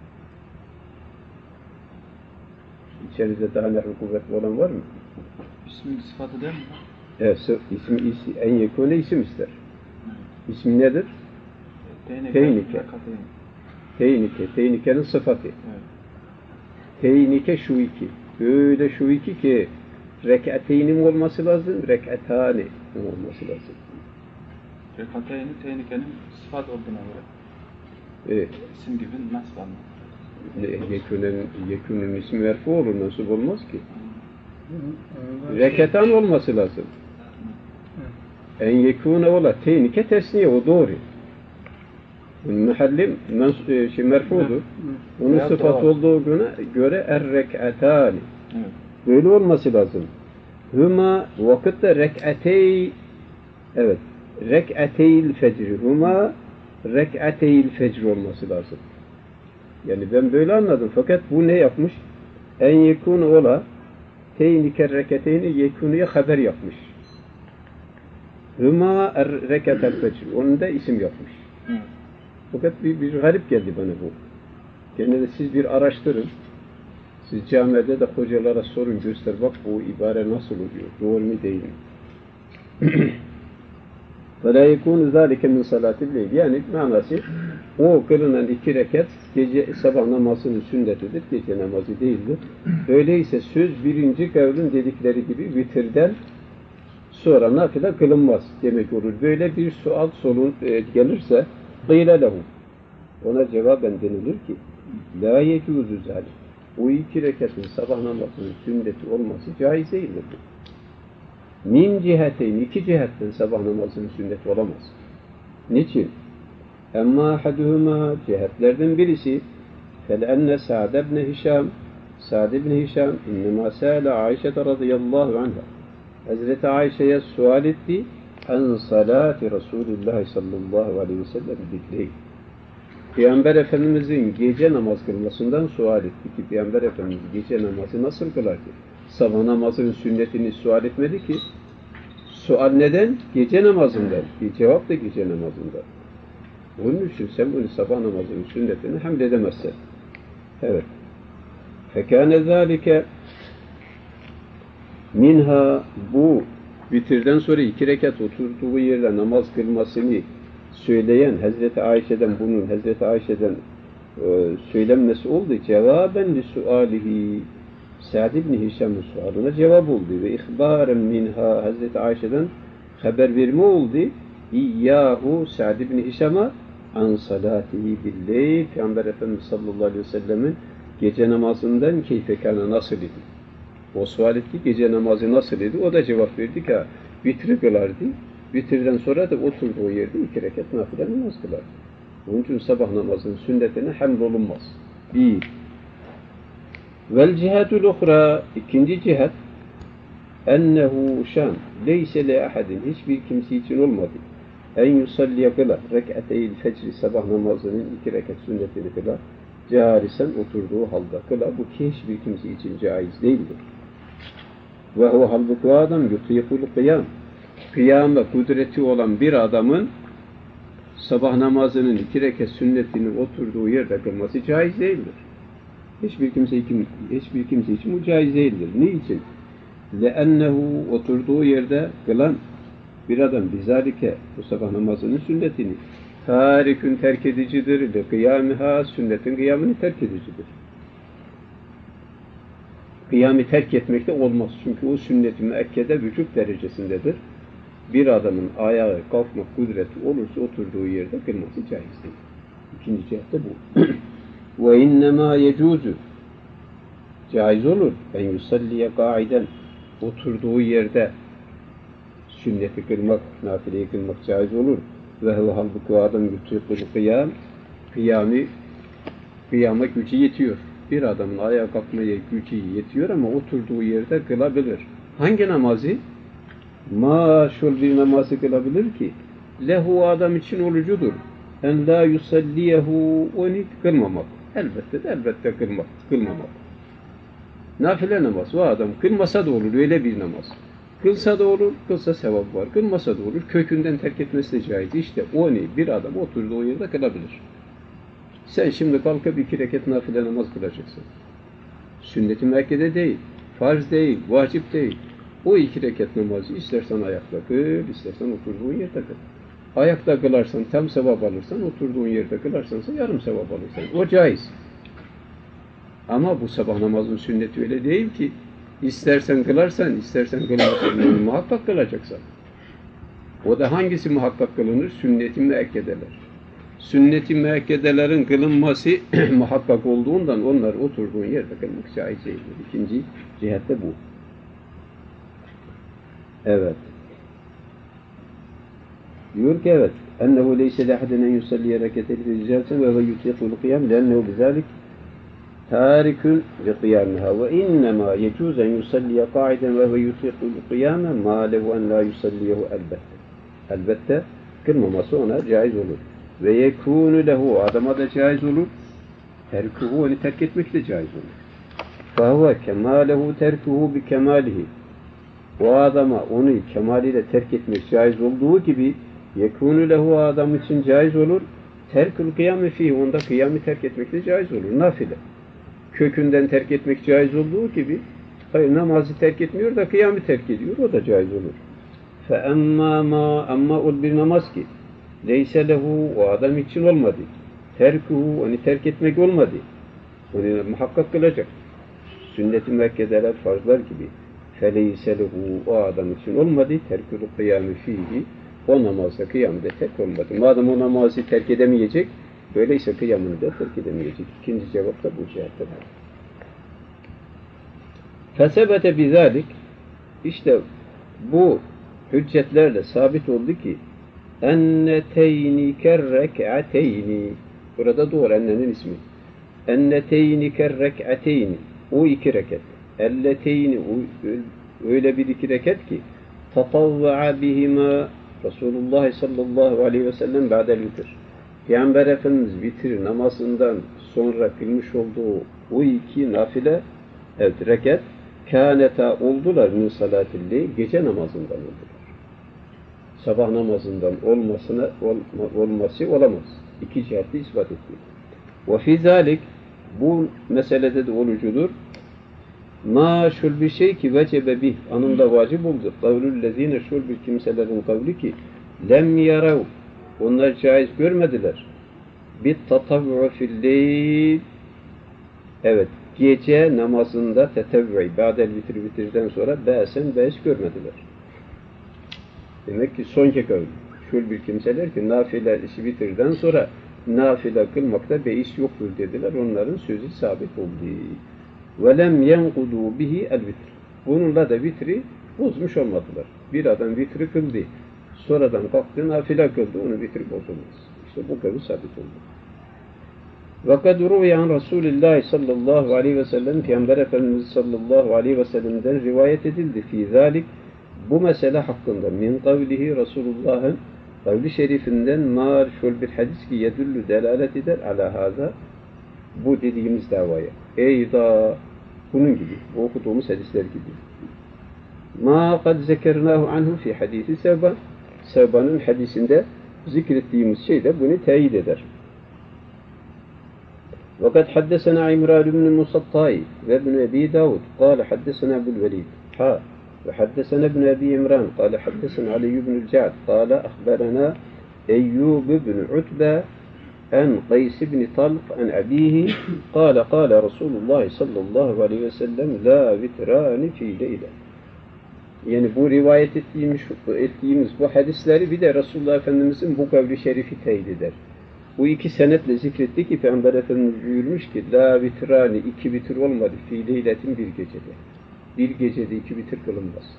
İçerinizde daha nehvi kuvvetli olan var mı? İsmin sıfatı değil mi? Evet, en yekûne isim ister. İsmi nedir? Teynike. Teynike. Teynike'nin sıfatı. Evet. Teynike şu 2. Öyle şu 2 ki rek'ateynin olması lazım, rek'atani olması lazım. Rek'ateyni teynikenin sıfat olduğuna göre. Evet. İsim gibi nasıl anlar? Yekûnün ismi merfu olur, nasıl olmaz ki? Rek'atan olması lazım. En yekûne ola, teynike tesniye, o doğru. Mahallim merfudur. Onun sıfat olduğu göre er-rek'atani. Evet. Böyle olması lazım. Hüma vakitte rek'atey, evet, rek'ateyl fecri. Hüma rek'ateyl fecri olması lazım. Yani ben böyle anladım. Fakat bu ne yapmış? En yekûne ola teynike rek'ateyni yekûneye haber yapmış. Hüma rekat el-fecr. Onun da isim yapmış. Evet. Fakat bir garip geldi bana bu. Gene de siz bir araştırın. Siz camide de hocalara sorun, göster. Bak bu ibare nasıl oluyor? Doğru mu değil mi? فَلَا يَكُونُ ذَٰلِكَ مِنْ صَلَاتِ اللَّيْلِ. Yani manası o kılınan 2 rekat gece sabah namazının sünnetidir. Gece namazı değildir. Öyleyse söz birinci kavlin dedikleri gibi vitirden sonra nafile kılınmaz demek olur. Böyle bir sual gelirse قِيلَ لَهُ. Ona cevaben denilir ki لَا يَجُوزُ ذَٰلِكَ. Bu 2 rekatın sabah namazının sünneti olması caiz değildir. Min ciheteyn, 2 cihetten sabah namazının sünneti olamaz. Niçin? Emma ahaduhuma, cihetlerden birisi فَلَأَنَّ سَعْدَ بْنِ هِشَامٍ Sa'd ibn Hişam innema sâle Ayşe radıyallahu anha. Hazreti Ayşe'ye sual etti. En salati Resulullah sallallahu aleyhi ve sellem zikri. Peygamber Efendimizin gece namaz kılmasından sual etti ki Peygamber Efendimiz gece namazı nasıl kılar ki? Sabah namazının sünnetini sual etmedi ki. Sual neden? Gece namazından. Cevap da gece namazından. Onun için sen bunu sabah namazının sünnetini hamledemezsen. Evet. Fekâne zâlike minha, bu bitirden sonra 2 rekat oturduğu yerde namaz kılmasını söyleyen Hazreti Ayşe'den, bunun Hazreti Ayşe'den söylenmesi oldu. Cevaben li sualihi, Sa'd ibn Hişam'ın sualına cevap oldu ve ihbaren minha, Hazreti Ayşe'den haber verme oldu. İyyahu Sa'd ibn Hişam'a an salatihi billeyl, Peygamber Efendimiz sallallahu aleyhi ve sellemin gece namazından keyfekâne nasıl idi? O sual etti, gece namazı nasıl idi? O da cevap verdi ki, vitri kılardı. Vitirden sonra da oturduğu yerde 2 rekat nafile namaz kılardı. Onun için sabah namazının sünnetine hamdolunmaz. 1. Vel cihetul ukhra, ikinci cihet, ennehu şan, leyse le ahadin, hiçbir kimse için olmadı. En yusalliye kılar, rek'ateyil fecri, sabah namazının 2 rekat sünnetini kılar. Carisen oturduğu halde kılar. Bu hiçbir kimse için caiz değildir. Ve o halbuki o adam yutikul kıyam. Kıyama kudreti olan bir adamın sabah namazının 2 rekat sünnetini oturduğu yerde kılması caiz değildir. Hiçbir kimse için bu caiz değildir. Niçin? لَأَنَّهُ oturduğu yerde kılan bir adam bizalike, bu sabah namazının sünnetini tarikün terk edicidir. Kıyamiha, sünnetin kıyamını terk edicidir. Kıyamı terk etmek de olmaz. Çünkü o sünnet-i müekkede vücut derecesindedir. Bir adamın ayağa kalkmak kudreti olursa oturduğu yerde kılması caiz değil. İkinci cihet de bu. وَاِنَّمَا يَجُوزُ caiz olur. En yusalliye kaiden, oturduğu yerde sünneti kılmak, nafileyi kılmak caiz olur. Ve halbuki adam yutikul kıyam, kıyama gücü yetiyor. Bir adamın ayağa kalkmaya gücü yetiyor ama oturduğu yerde kılabilir. Hangi namazı? Maşul bir namazı kılabilir ki lehu, adam için olucudur. En la yusalliyehu, onu kılmamak. Elbette kılmamak. Nafile namaz. O adam kılmasa da olur, öyle bir namaz. Kılsa da olur, kılsa sevap var. Kılmasa da olur, kökünden terk etmesi de caiz. İşte onu bir adam oturduğu yerde kılabilir. Sen şimdi kalkıp 2 rekat nafile namaz kılacaksın. Sünnet-i müekkede değil, farz değil, vacip değil. O 2 rekat namazı istersen ayakta kıl, istersen oturduğun yerde kıl. Ayakta kılarsan tam sevap alırsan, oturduğun yerde kılarsansa yarım sevap alırsan. O caiz. Ama bu sabah namazının sünneti öyle değil ki. İstersen kılarsan, istersen kılmazsan, muhakkak kılacaksan. O da hangisi muhakkak kılınır? Sünnet-i müekkedeler. Sünnet-i müekkedelerin kılınması muhakkak olduğundan onlar oturduğun yerde kılmak caiz değildir. İkinci cihette bu. Evet. Diyor ki evet. Ennehu leyse lehadin en yusalliye reketeli ricasen ve yutiqul kıyam lennehu bizalik tarikun li kıyamiha ve innema yecuz en yusalliye kaiden ve yutiqul kıyame ma lehu en la yusalliyehu elbette. Elbette kılmaması ona caiz olur. Ve yekûnü lehu, adama da caiz olur. Terkuhu, onu terk etmek de caiz olur. فَهُوَ كَمَالَهُ تَرْكُهُ بِكَمَالِهِ o adama onu kemaliyle terk etmek caiz olduğu gibi yekûnü lehu adam için caiz olur. Terkül kıyamı fîh, onda kıyamı terk etmek de caiz olur. Nafile. Kökünden terk etmek caiz olduğu gibi hayır, namazı terk etmiyor da kıyamı terk ediyor. O da caiz olur. Ama ol bir namaz ki leyse lehu, o adam için olmadı. Terkuhu, onu terk etmek olmadı. Onu muhakkak kılacak. Sünnet-i müekkedeler, farzlar gibi. Feleyse lehu, o adam için olmadı. Terkül kıyamı fihi, o namazda kıyamda terk olmadı. Madem o namazı terk edemeyecek, öyleyse kıyamını da terk edemeyecek. İkinci cevap da bu cihettedir. Fesebete bizalik, işte bu hüccetlerle sabit oldu ki enneteyni kerrek'ateyni, burada doğru ennenin ismi, enneteyni kerrek'ateyni, o iki rekat, elleteyni, öyle bir iki rekat ki tatavva'a bihima Resulullah sallallahu aleyhi ve sellem ba'del vitir. Peygamber Efendimiz vitir namazından sonra kılmış olduğu o iki nafile, evet, rekat kâneta oldular min salatilli, gece namazından oldular. Sabah namazından olması olamaz. İki cihette ispat etti. Ve fî zâlik, bu meselede de olucudur. Ma şul bir şey ki vecebe bih, anında vacip oldu. Kavlullezîne, şul bir kimselerin kavli ki lem yarav, onlar caiz görmediler. Bit tatavvu filleyl, evet, gece namazında tetevvi, ba'del vitirden sonra beis görmediler. Demek ki sonki kavli. Şul bir kimseler ki nafile işi vitirden sonra nafile kılmakta beis yoktur dediler. Onların sözü sabit oldu. وَلَمْ يَنْقُدُوا بِهِ الْوِتْرِ. Bununla da vitri bozmuş olmadılar. Bir adam vitri kıldı. Sonradan kalktı, nafile kıldı. Onun vitri bozulmaz. İşte bu kavli sabit oldu. وَقَدْ رُوِيَ عَنْ رَسُولِ اللّٰهِ sallallahu aleyhi ve sellem, Peygamber Efendimiz sallallahu aleyhi ve sellem'den rivayet edildi. Fî zâlik, bu mesele hakkında min kavlihi, Resulullah'ın kavli şerifinden marşul bir hadis ki yedüllü delalet eder ala hâzâ, bu dediğimiz davaya. Eyda, bunun gibi, okuduğumuz hadisler gibi. Ma kad zekernâhu anhu fi hadisi Sevban, Sevban'ın hadisinde zikrettiğimiz şey de bunu teyit eder. وقد حدثنا عمران بن المصطاي وابن أبي داود قال حدثنا أبو الوليد وحدثنا ابن أبي عمران قال حدثنا علي بن الجعد قال أخبرنا أيوب بن عتبة عن قيس بن طلق عن أبيه قال قال رسول الله صلى الله عليه وسلم لا وتران في ليلة. Yani bu rivayet ettiğimiz bu hadisleri bir de Resulullah Efendimiz'in bu kavli şerifi teyit eder. Bu iki senetle zikretti ki Peygamber Efendimiz buyurmuş ki la vitrani, iki vitir olmadı fi leyletin, bir gecede. Bir gecede iki vitir kılınmaz.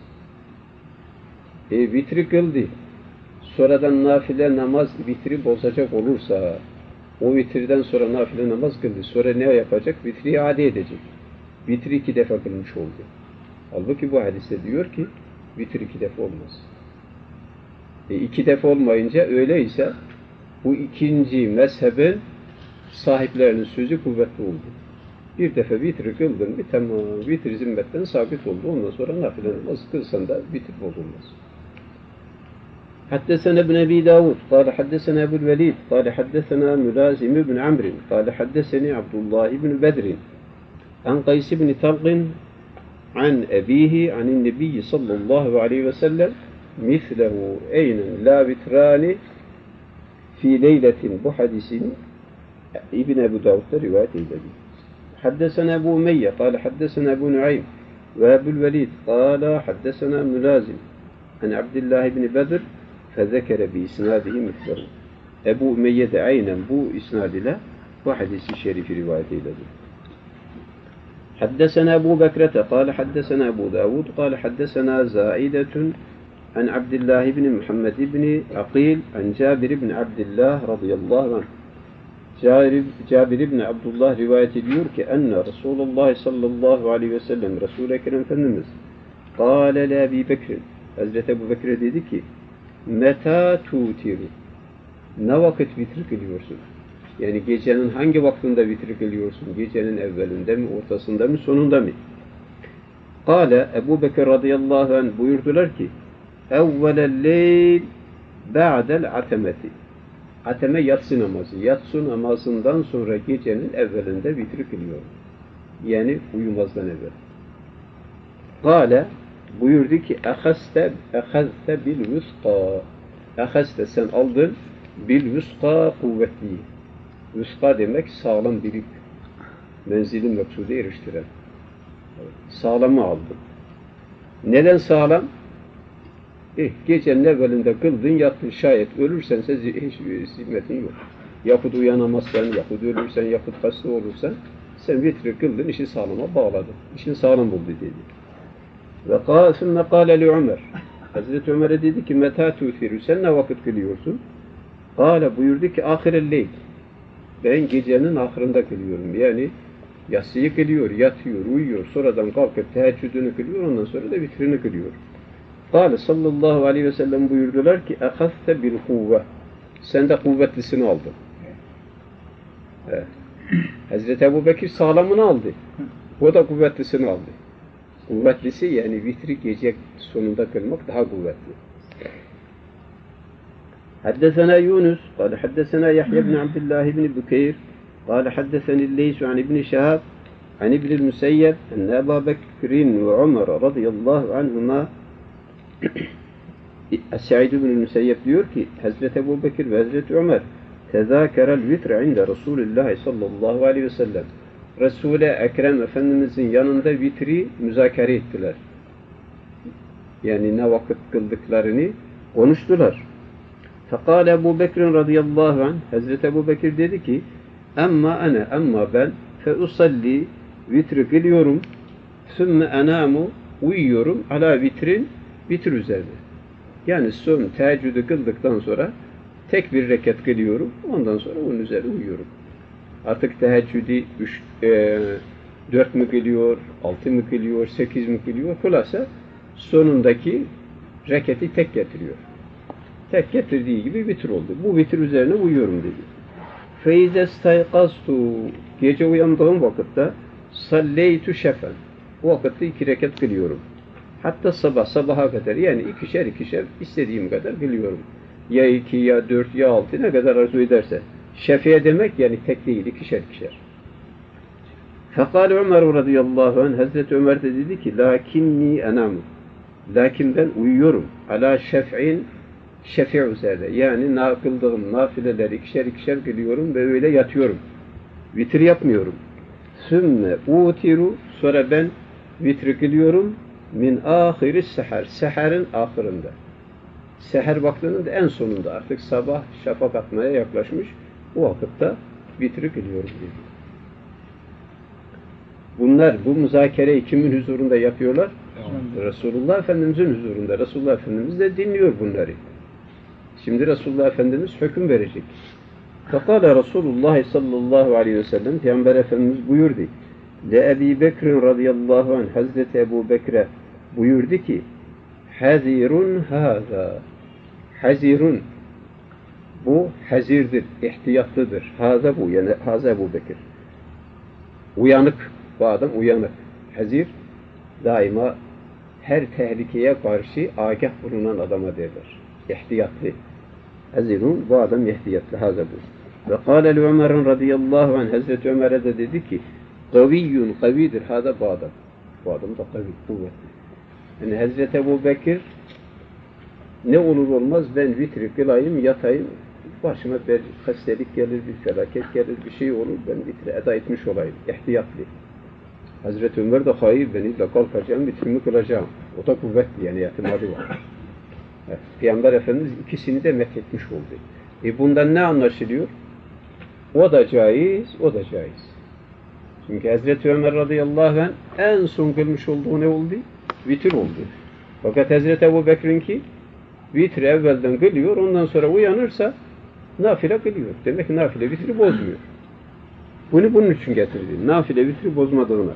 Vitri kıldı. Sonradan nafile namaz vitri bozacak olursa, o vitriden sonra nafile namaz kıldı. Sonra ne yapacak? Vitri iade edecek. Vitri iki defa kılmış oldu. Halbuki bu hadiste diyor ki vitri iki defa olmaz. İki defa olmayınca öyleyse bu ikinci mezhebin sahiplerinin sözü kuvvetli oldu. Bir defa vitri kıldın mı tamam, vitri zimmetten sabit oldu. Ondan sonra nafile namaz kılsan da vitri bozulmaz. حدثنا ابن أبي داود قال حدثنا أبو الوليد قال حدثنا ملازم بن عمرو قال حدثني عبد الله بن بدر عن قيس بن طلق عن أبيه عن النبي صلى الله عليه وسلم مثله أين لا وتران في ليلة. Bu hadisin İbn Ebu Davud'da rivayet edildi. حدثنا أبو أمية قال حدثنا أبو نعيم وأبو الوليد قال حدثنا ملازم عن عبد الله بن بدر فذكر بإسناده مثله. Ebu Umeyye de aynen bu isnad ile bu hadisi şerifi rivayet eyledi. حدثنا أبو بكرة قال حدثنا أبو داود قال حدثنا زائدة عن عبد الله بن محمد بن عقيل عن جابر بن عبد الله رضي الله عنه. Cabir ibn Abdullah rivayet ediyor ki enne Resulullah sallallahu aleyhi ve sellem, Resul-i Ekrem Efendimiz kâle le Ebi Bekir, Hazreti Ebu Bekir'e dedi ki meta tutiru, ne vakit vitr kılıyorsun? Yani gecenin hangi vaktinde vitr kılıyorsun? Gecenin evvelinde mi, ortasında mı, sonunda mı? Kale Ebu Bekir radıyallahu anh buyurdular ki evvelel leyl ba'del atemeti. Ateme yatsı namazı. Yatsı namazından sonra gecenin evvelinde vitri kılıyor. Yani uyumazdan evvel. Kale buyurdu ki ehazte bil vüska. Ehazte sen aldın bil vüska kuvvetli. Vüska demek sağlam bir menzilin maksuda eriştiren. Sağlamı aldın. Neden sağlam? Gecenin evvelinde kıldın, yattın, şayet ölürsen hiçbir zimmetin yok. Yahut uyanamazsan, yahut ölürsen, yahut hasta olursan sen vitri kıldın, işi sağlama bağladın. İşin sağlam oldu dedi. Ve kâsümme kâle li Ömer. Hazreti Ömer'e dedi ki metâ tûfirü, sen ne vakit kılıyorsun? Kâle buyurdu ki ahirel leyl. Ben gecenin ahırında kılıyorum. Yani yatsıyı kılıyor, yatıyor, uyuyor, sonradan kalkıp teheccüdünü kılıyor, ondan sonra da vitrini kılıyor. Kâle sallallahu aleyhi ve sellem buyurdular ki ehazte bil kuvve. Sen de kuvvetlisini aldın. Evet. Hazreti Ebu Bekir sağlamını aldı. O da kuvvetlisini aldı. Kuvvetlisi yani vitri gece sonunda kılmak daha kuvvetli. Haddesena Yunus, kâle haddesena Yahya bin Abdullah bin Bukeyr, kâle haddeseni Leysu an İbni Şehab, an İbni Müseyyeb, enne Ebu Bekir'in ve Ömer radıyallahu anhuma Es-Sa'id ibn Müseyyeb diyor ki Hazreti Ebu Bekir ve Hazreti Ömer tezâkerel vitre inde Resulullah sallallahu aleyhi ve sellem. Resul-i Ekrem Efendimizin yanında vitri müzakere ettiler. Yani ne vakit kıldıklarını konuştular. Fekâle Ebu Bekir radıyallahu anh Hazreti Ebu Bekir dedi ki ama ben fe usalli vitri kılıyorum sümme enamu uyuyorum ala vitrin vitir üzerine. Yani son teheccüdü kıldıktan sonra tek bir rekat kılıyorum. Ondan sonra onun üzerine uyuyorum. Artık teheccüdü 4 mü kılıyor, 6 mı kılıyor, 8 mi kılıyor? Hulasa sonundaki reketi tek getiriyor. Tek getirdiği gibi vitir oldu. Bu vitir üzerine uyuyorum dedi. فَاِذَا اسْتَيْقَزْتُ Gece uyandığım vakitte salleytü şefen. O vakitte 2 rekat kılıyorum. Hatta sabaha kadar yani ikişer istediğim kadar kılıyorum. Ya 2 ya 4 ya 6 ne kadar arzu ederse. Şefiye demek yani tek değil ikişer. Fekâle Ömer radıyallahu anh Hazreti Ömer de dedi ki lakinni enamu. Lakin ben uyuyorum. Ala şef'in şefi' üzerinde. Yani kıldığım nafileleri ikişer kılıyorum ve öyle yatıyorum. Vitir yapmıyorum. Sümme utiru sonra ben vitri kılıyorum. Min ahiri seher. Seherin ahırında. Seher vaktinin de en sonunda artık sabah şafak atmaya yaklaşmış. O vakitte vitri kılıyorum dedi. Bu müzakereyi kimin huzurunda yapıyorlar? Resulullah Efendimiz'in huzurunda. Resulullah Efendimiz de dinliyor bunları. Şimdi Resulullah Efendimiz hüküm verecek. Fekâle Resulullah sallallahu aleyhi ve sellem Peygamber Efendimiz buyurdu. Le Ebi Bekir radıyallahu anh Hazreti Ebu Bekir'e buyurdu ki hazirun haza. Hazirun bu hazirdir, ihtiyatlıdır. Haza bu yani haza Ebu Bekir. Uyanık. Bu adam uyanık. Hazir daima her tehlikeye karşı agah bulunan adama derler. İhtiyatlı. Hazirun bu adam ihtiyatlı. Haza bu. Ve kâle li Ömer'in radıyallahu anh Hazreti Ömer'e de dedi ki kaviyyun kavidir. Haza bu adam. Bu adam da kavi, kuvvetli. Yani Hazreti Ebu Bekir ne olur olmaz ben vitri kılayım, yatayım, başıma bir hastalık gelir, bir felaket gelir, bir şey olur, ben vitri eda etmiş olayım. İhtiyatlı. Hazreti Ömer de hayır, ben illa kalkacağım, vitrimi kılacağım. O da kuvvetli yani ihtimali var. Evet, Peygamber Efendimiz ikisini de methetmiş oldu. Bundan ne anlaşılıyor? O da caiz, o da caiz. Çünkü Hazreti Ömer radıyallahu anh en son kılmış olduğu ne oldu? Vitir oldu. Fakat Hazreti Ebu Bekir'inki vitri evvelden kılıyor, ondan sonra uyanırsa nafile kılıyor. Demek ki nafile vitri bozmuyor. Bunu bunun için getirdi. Nafile vitri bozmadığına.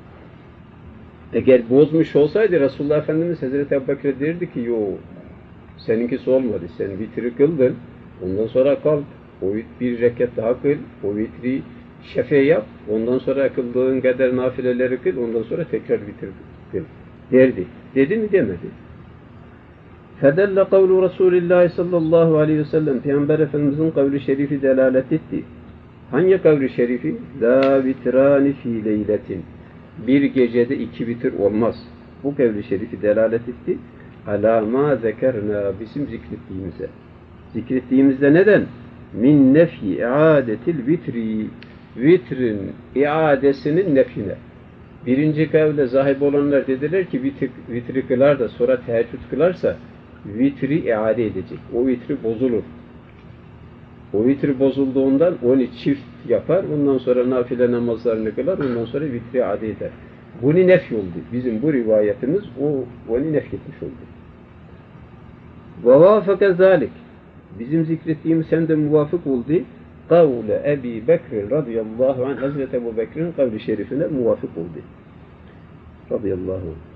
Eğer bozmuş olsaydı Resulullah Efendimiz Hazreti Ebu Bekir'e derdi ki yo seninkisi olmadı. Sen vitri kıldın. Ondan sonra kalk. O bir rekat daha kıl. O vitri şefe yap. Ondan sonra kıldığın kadar nafileleri kıl. Ondan sonra tekrar vitir kıl. derdi. Dedi mi demedi. فَدَلَّ قَوْلُ رَسُولِ اللّٰهِ sallallahu aleyhi ve sellem Peygamber Efendimizin kavli şerifi delalet etti. Hangi kavli şerifi? لَا vitrani ف۪ي لَيْلَةٍ Bir gecede 2 vitir olmaz. Bu kavli şerifi delalet etti. عَلَى مَا ذَكَرْنَا Bizim zikrettiğimize. Zikrettiğimizde neden? مِنْ نَفْيِ اِعَادَةِ الْوِتْرِ Vitrin iadesinin nefine. Birinci kavle sahip olanlar dediler ki vitri kılar da sonra teheccüd kılarsa vitri iade edecek. O vitri bozulur. O vitri bozulduğundan onu çift yapar. Ondan sonra nafile namazlarını kılar. Ondan sonra vitri iade eder. Bunu nef oldu. Bizim bu rivayetimiz onu nefretmiş oldu. وَوَافَكَ ذَٰلِكَ Bizim zikrettiğimiz hem de muvafık oldu. Kavle Ebi Bekir radıyallahu anh Hazreti Ebu Bekir'in kavli şerifine muvafık oldu. Radıyallahu anh.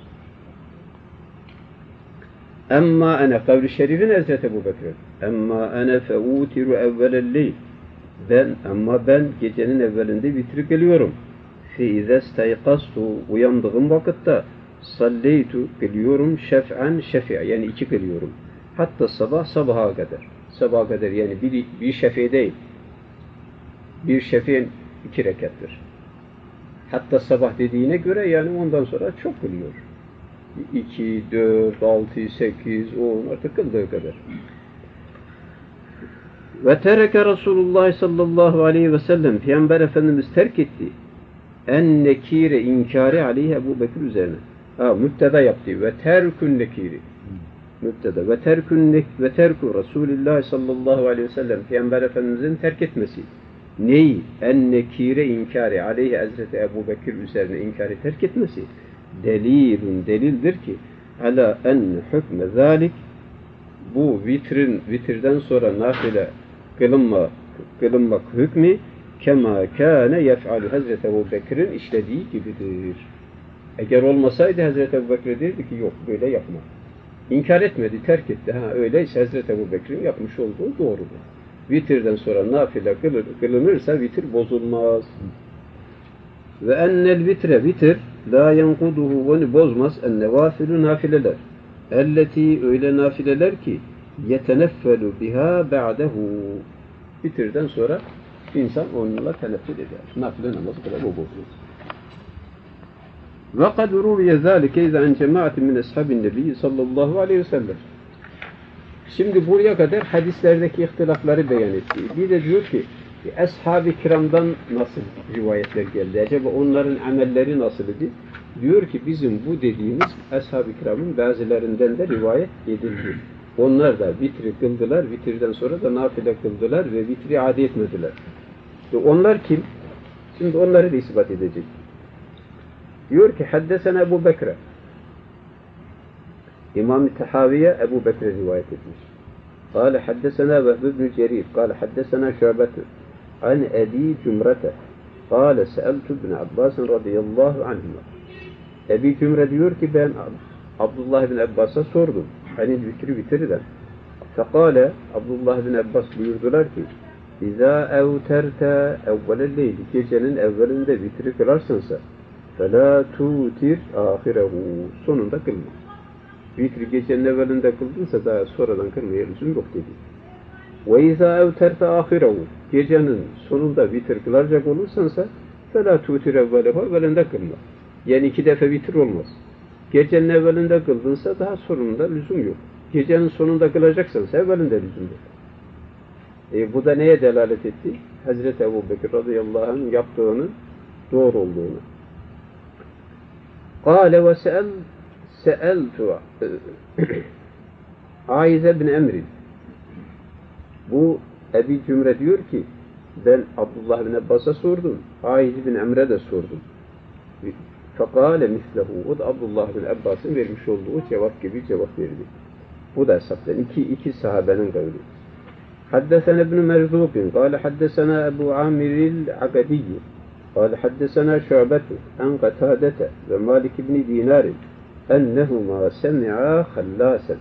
Emma ene kavli şerifin Hazreti Ebu Bekir. Emma ene feutiru evvelelleyl. Ama ben gecenin evvelinde vitri kılıyorum. Fe izestayqastu uyandığım vakitte salleytu kılıyorum şef'an şefi' yani 2 kılıyorum. Hatta sabaha kadar. Sabaha kadar yani bir şefi değil. Bir şefi'nin 2 rekattır. Hatta sabah dediğine göre yani ondan sonra çok kılıyor. 2, 4, 6, 8, 10 artık kıldığı kadar. Ve tereke Resulullah sallallahu aleyhi ve sellem Peygamber Efendimiz terk etti. En nekire inkari aleyhi Ebu Bekir üzerine. Müpteda yaptı. Ve terkün nekiri. Müpteda. Ve terku Resulullah sallallahu aleyhi ve sellem Peygamber Efendimizin terk etmesi. Neyi? En nekire inkari aleyhi Hazreti Ebu Bekir üzerine inkarı terk etmesi. Delildir ki ala en hükme zalik bu vitrden sonra nafile kılınmak hükmü kema kâne yef'alu Hazreti Ebu Bekir'in işlediği gibidir. Eğer olmasaydı Hazreti Ebu Bekir derdi ki yok böyle yapma. İnkar etmedi, terk etti. Öyleyse Hazreti Ebu Bekir'in yapmış olduğu doğrudur. Vitirden sonra nafile kılınırsa vitir bozulmaz. Ve ennel vitir la yenkuduhu onu bozmaz ennevafilü nafileler. Elleti öyle nafileler ki yeteneffelu biha ba'dehu vitirden sonra insan onunla teneffül eder. Nafile namazı kadar o bozulur. Ve kad ruviye zâlike izâ cemaatin min ashabin nebiyyi sallallahu aleyhi ve sellem. Şimdi buraya kadar hadislerdeki ihtilafları beyan etti. Bir de diyor ki ashab-ı kiramdan nasıl rivayetler geldi? Acaba onların amelleri nasıl idi? Diyor ki bizim bu dediğimiz ashab-ı kiramın bazılarından da rivayet edildi. Onlar da vitri kıldılar, vitirden sonra da nafile kıldılar ve vitri ade etmediler. Onlar kim? Şimdi onları da ispat edecek. Diyor ki haddesena Ebu Bekre. İmam-ı Tahaviye Ebu Bekre rivayet etmiş. قال حدثنا وهب بن جرير قال حدثنا شعبة عن أبي جمرة قال سألت ابن عباس رضي الله عنهما. Ebi Cümre diyor ki ben Abdullah bin Abbas'a sordum. Hani vitriden. Fekale Abdullah bin Abbas buyurdular ki İzâ evterte evvelelleyli gecenin evvelinde vitri kılarsınsa felâ tutir ahirehu sonunda kılma. Vitri gecenin evvelinde kıldınsa daha sonradan kılmaya lüzum yok dedi. Ve izâ evterte ahirehu gecenin sonunda vitir kılacak olursansa felâ tutir evvelehu evvelinde kılma. Yani 2 defa vitir olmaz. Gecenin evvelinde kıldınsa daha sonunda lüzum yok. Gecenin sonunda kılacaksansa evvelinde lüzum yok. Bu da neye delalet etti? Hazreti Ebu Bekir radıyallahu anh yaptığının doğru olduğunu. Kâle ve seeltu Aize bin Emrin. Bu Ebi Cümre diyor ki ben Abdullah bin Abbas'a sordum. Aize bin Emre de sordum. Fekâle mislehu. O da Abdullah bin Abbas'ın vermiş olduğu cevap gibi cevap verdi. Bu da hesaptan iki sahabenin kavli. Haddesena ibn Merzukin. Kâle haddesena Ebu Amiril Akadiyyi. Kâle haddesena Şu'betu. En Katâdete ve Malik ibn Dinarin. Ennehuma semi'a hallâsen.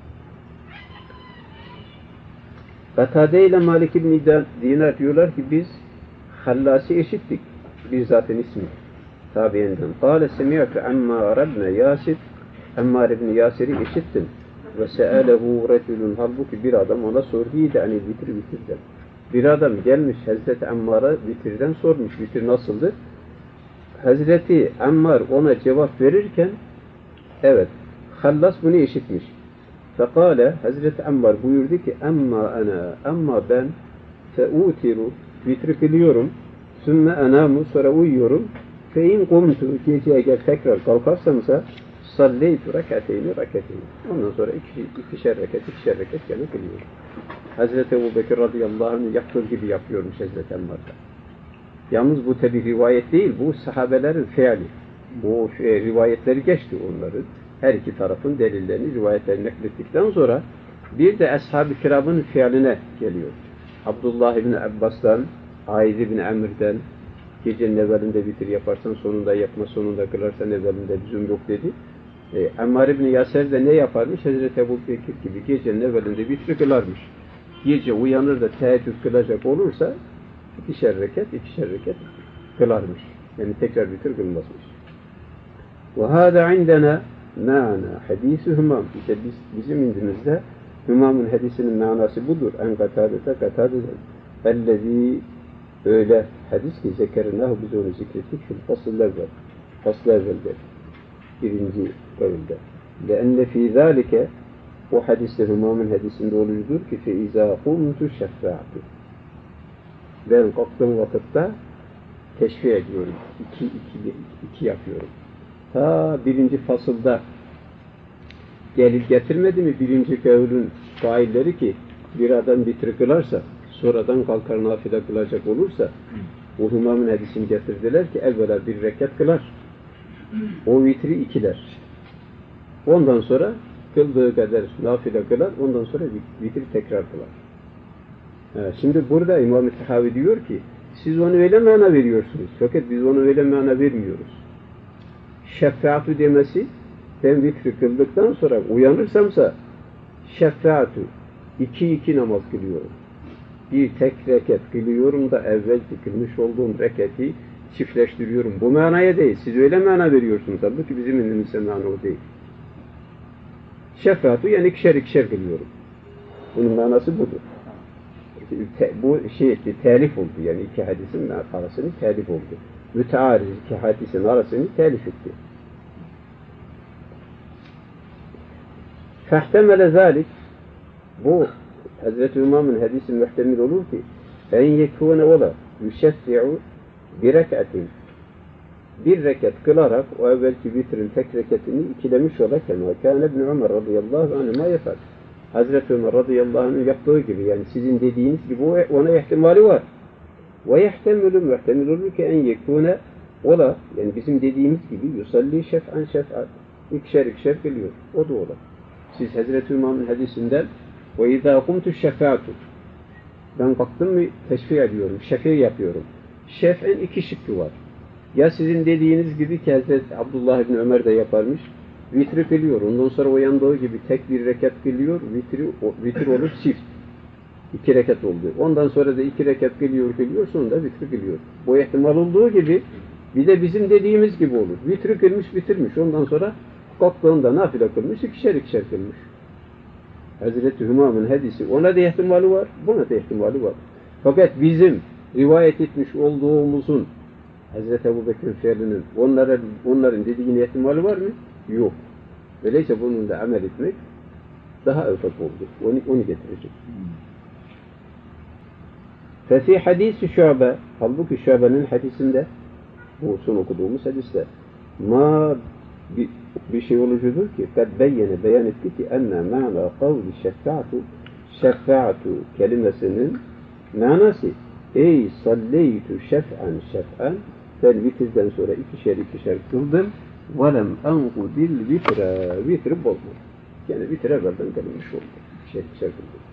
Katâde ile Malik ibn Dinar diyorlar ki biz Hallâs'ı eşittik. Bir zatın ismi. Tabiinden. Kâle semi'tu Ammar ibn Yasir Ammar ibn Yasir'i işittim. Ve se'alehu reculun, halbuki bir adam ona sorduydu hani vitirden. Bir adam gelmiş Hazreti Ammar'a vitirden sormuş. Vitir nasıldır? Hazreti Ammar ona cevap verirken evet, Hallas bunu işitmiş. Fekale, Hazreti Ammar buyurdu ki ama ben feutiru, vitri kılıyorum, sümme enamu, sonra uyuyorum, fe in kumtu, gece eğer tekrar kalkarsamsa salleytu rekateyni. Ondan sonra ikişer rekat gene kılıyorum. Hazreti Ebu Bekir radıyallahu anh yaptığı gibi yapıyormuş Hazreti Ammar'da. Yalnız bu tabi rivayet değil, bu sahabelerin feali. Bu rivayetleri geçti onların. Her iki tarafın delillerini, rivayetlerini naklettikten sonra bir de Ashab-ı Kiram'ın fiiline geliyor. Abdullah ibn Abbas'tan, Aid ibn Amir'den, gecenin evvelinde vitir yaparsan sonunda yapma, sonunda kılarsan evvelinde lüzum yok dedi. Ammar ibn Yasir de ne yaparmış? Hazreti Ebu Bekir gibi gecenin evvelinde vitri kılarmış. Gece uyanır da teheccüd kılacak olursa ikişer rekat kılarmış. Yani tekrar vitir kılmazmış. وَهَذَا عِنْدَنَا مَعْنَا حَد۪يسُ Hümam. İşte bizim indimizde Hümam'ın hadisinin manası budur. En Katade'den. اَلَّذ۪ي öyle hadis ki zekerinahu, biz onu zikrettik. Fasıl evvelde. Birinci bölümde. لَاَنَّ ف۪ي ذَٰلِكَ o hadiste Hümam'ın hadisinde oluyordur ki فَاِذَا قُمْتُ شَفَّعْتُ ben kalktığım vakitte teşfi ediyorum. İki yapıyorum. Ta birinci fasılda gelip getirmedi mi birinci kavlün failleri ki bir adam vitri kılarsa sonradan kalkar nafile kılacak olursa o Hümam'ın hadisini getirdiler ki evvela bir rekat kılar. O vitri ikiler. Ondan sonra kıldığı kadar nafile kılar. Ondan sonra vitri tekrar kılar. Şimdi burada İmam-ı Tahavi diyor ki siz onu öyle mana veriyorsunuz. Fakat biz onu öyle mana vermiyoruz. Şefaatü demesi ben vitri kıldıktan sonra uyanırsamsa şefaatü iki namaz kılıyorum. Bir tek rekat kılıyorum da evvelki kılmış olduğum rekati çiftleştiriyorum. Bu manaya değil. Siz öyle mana veriyorsunuz. Tabii ki bizim indimizde mana o değil. Şefaatü yani ikişer kılıyorum. Bunun manası budur. Bu telif oldu. Yani iki hadisin arasını telif oldu. Müteariz iki hadisin arasını telif etti. Fehtemele zalik bu Hazreti İmam'ın hadisi muhtemel olur ki en yekûne ola yüşeffi'u bir rekatin bir rekat kılarak o evvelki vitrin tek rekatini ikilemiş olarken ve kâne ibn Ömer radıyallahu anhuma yapar. Hazreti Ömer radıyallahu anh'ın yaptığı gibi yani sizin dediğiniz gibi ona ihtimali var. Ve muhtemel olur ki en yekûne ola yani bizim dediğimiz gibi yusalli şef'an şef'at ikişer kılıyor. O da ola. Siz Hazreti İmam'ın hadisinden ve izâ kumtu şefâtu ben kalktım mı teşfih ediyorum, şefi yapıyorum. Şef'in iki şıkkı var. Ya sizin dediğiniz gibi ki Hazreti Abdullah ibn Ömer de yaparmış. Vitri kılıyor. Ondan sonra uyandığı gibi tek bir rekat kılıyor. Vitri olup çift. 2 rekat oldu. Ondan sonra da 2 rekat kılıyor. Sonunda vitri kılıyor. Bu ihtimal olduğu gibi bir de bizim dediğimiz gibi olur. Vitri kılmış bitirmiş. Ondan sonra kalktığında nafile kılmış. ikişer kılmış. Hazreti Hümam'ın hadisi ona da ihtimali var. Buna da ihtimali var. Fakat bizim rivayet etmiş olduğumuzun Hazreti Ebu Bekir'in fiilinin onların dediğine ihtimali var mı? Yok. Öyleyse bununla amel etmek daha evfak oldu. Onu getirecek. Fefi hadisi Şu'be halbuki Şu'be'nin hadisinde bu son okuduğumuz hadiste bir şey olucudur ki kad beyan etti ki enne ma'na kavli şefa'atu kelimesinin manası ey salleytu şef'an ben vitirden sonra ikişer kıldım وَلَمْ أَنْقُدِ vitri bozma. Yani vitre evvelden kılınmış oldu. İkişer kıldım.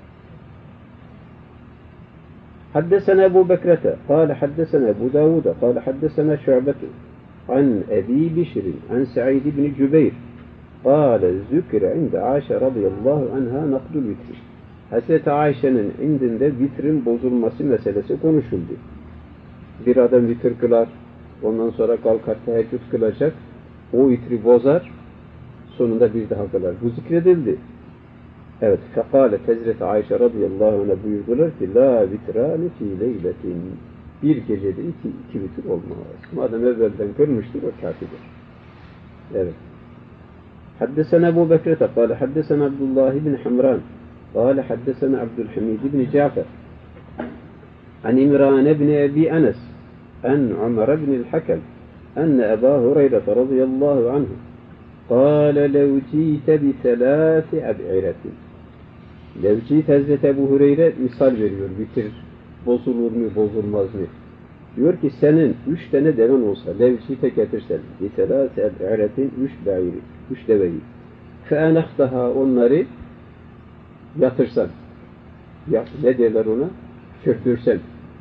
حدثنا أبو بكرة قال حدثنا أبو داود قال حدثنا شعبة عن أبي بشر عن سعيد بن جبير قال ذكر عند عائشة رضي الله عنها نقد الوتر. Hazreti Ayşe'nin indinde vitrin bozulması meselesi konuşuldu. Bir adam vitir kılar, ondan sonra kalkar teheccüd kılacak, o vitri bozar, sonunda bir daha kılar. Bu zikredildi. Evet. Fekale Hazreti Ayşe radıyallahu anh'a buyurdular ki la vitrani fi leyletin. Bir gecede iki vitir olmaz. Madem evvelden kılmıştır o kafidir. Evet. حدثنا أبو بكرة قال حدثنا عبد الله بن حمران قال حدثنا عبد الحميد بن جعفر عن إمران بن أبي أنس عن عمر بن الحكم أن أبا هريرة رضي الله عنه قال لو جئت بثلاث أبعرة لو جئت Hazreti Ebu Hureyre misal veriyor. Bitir. Bozulur mu bozulmaz mı? Diyor ki senin 3 tane deven olsa levcite getirsen بثلاث أبعرة 3 deveyi فَاَنَخْتَهَا onları yatırsan ne derler ona? Çöktürsen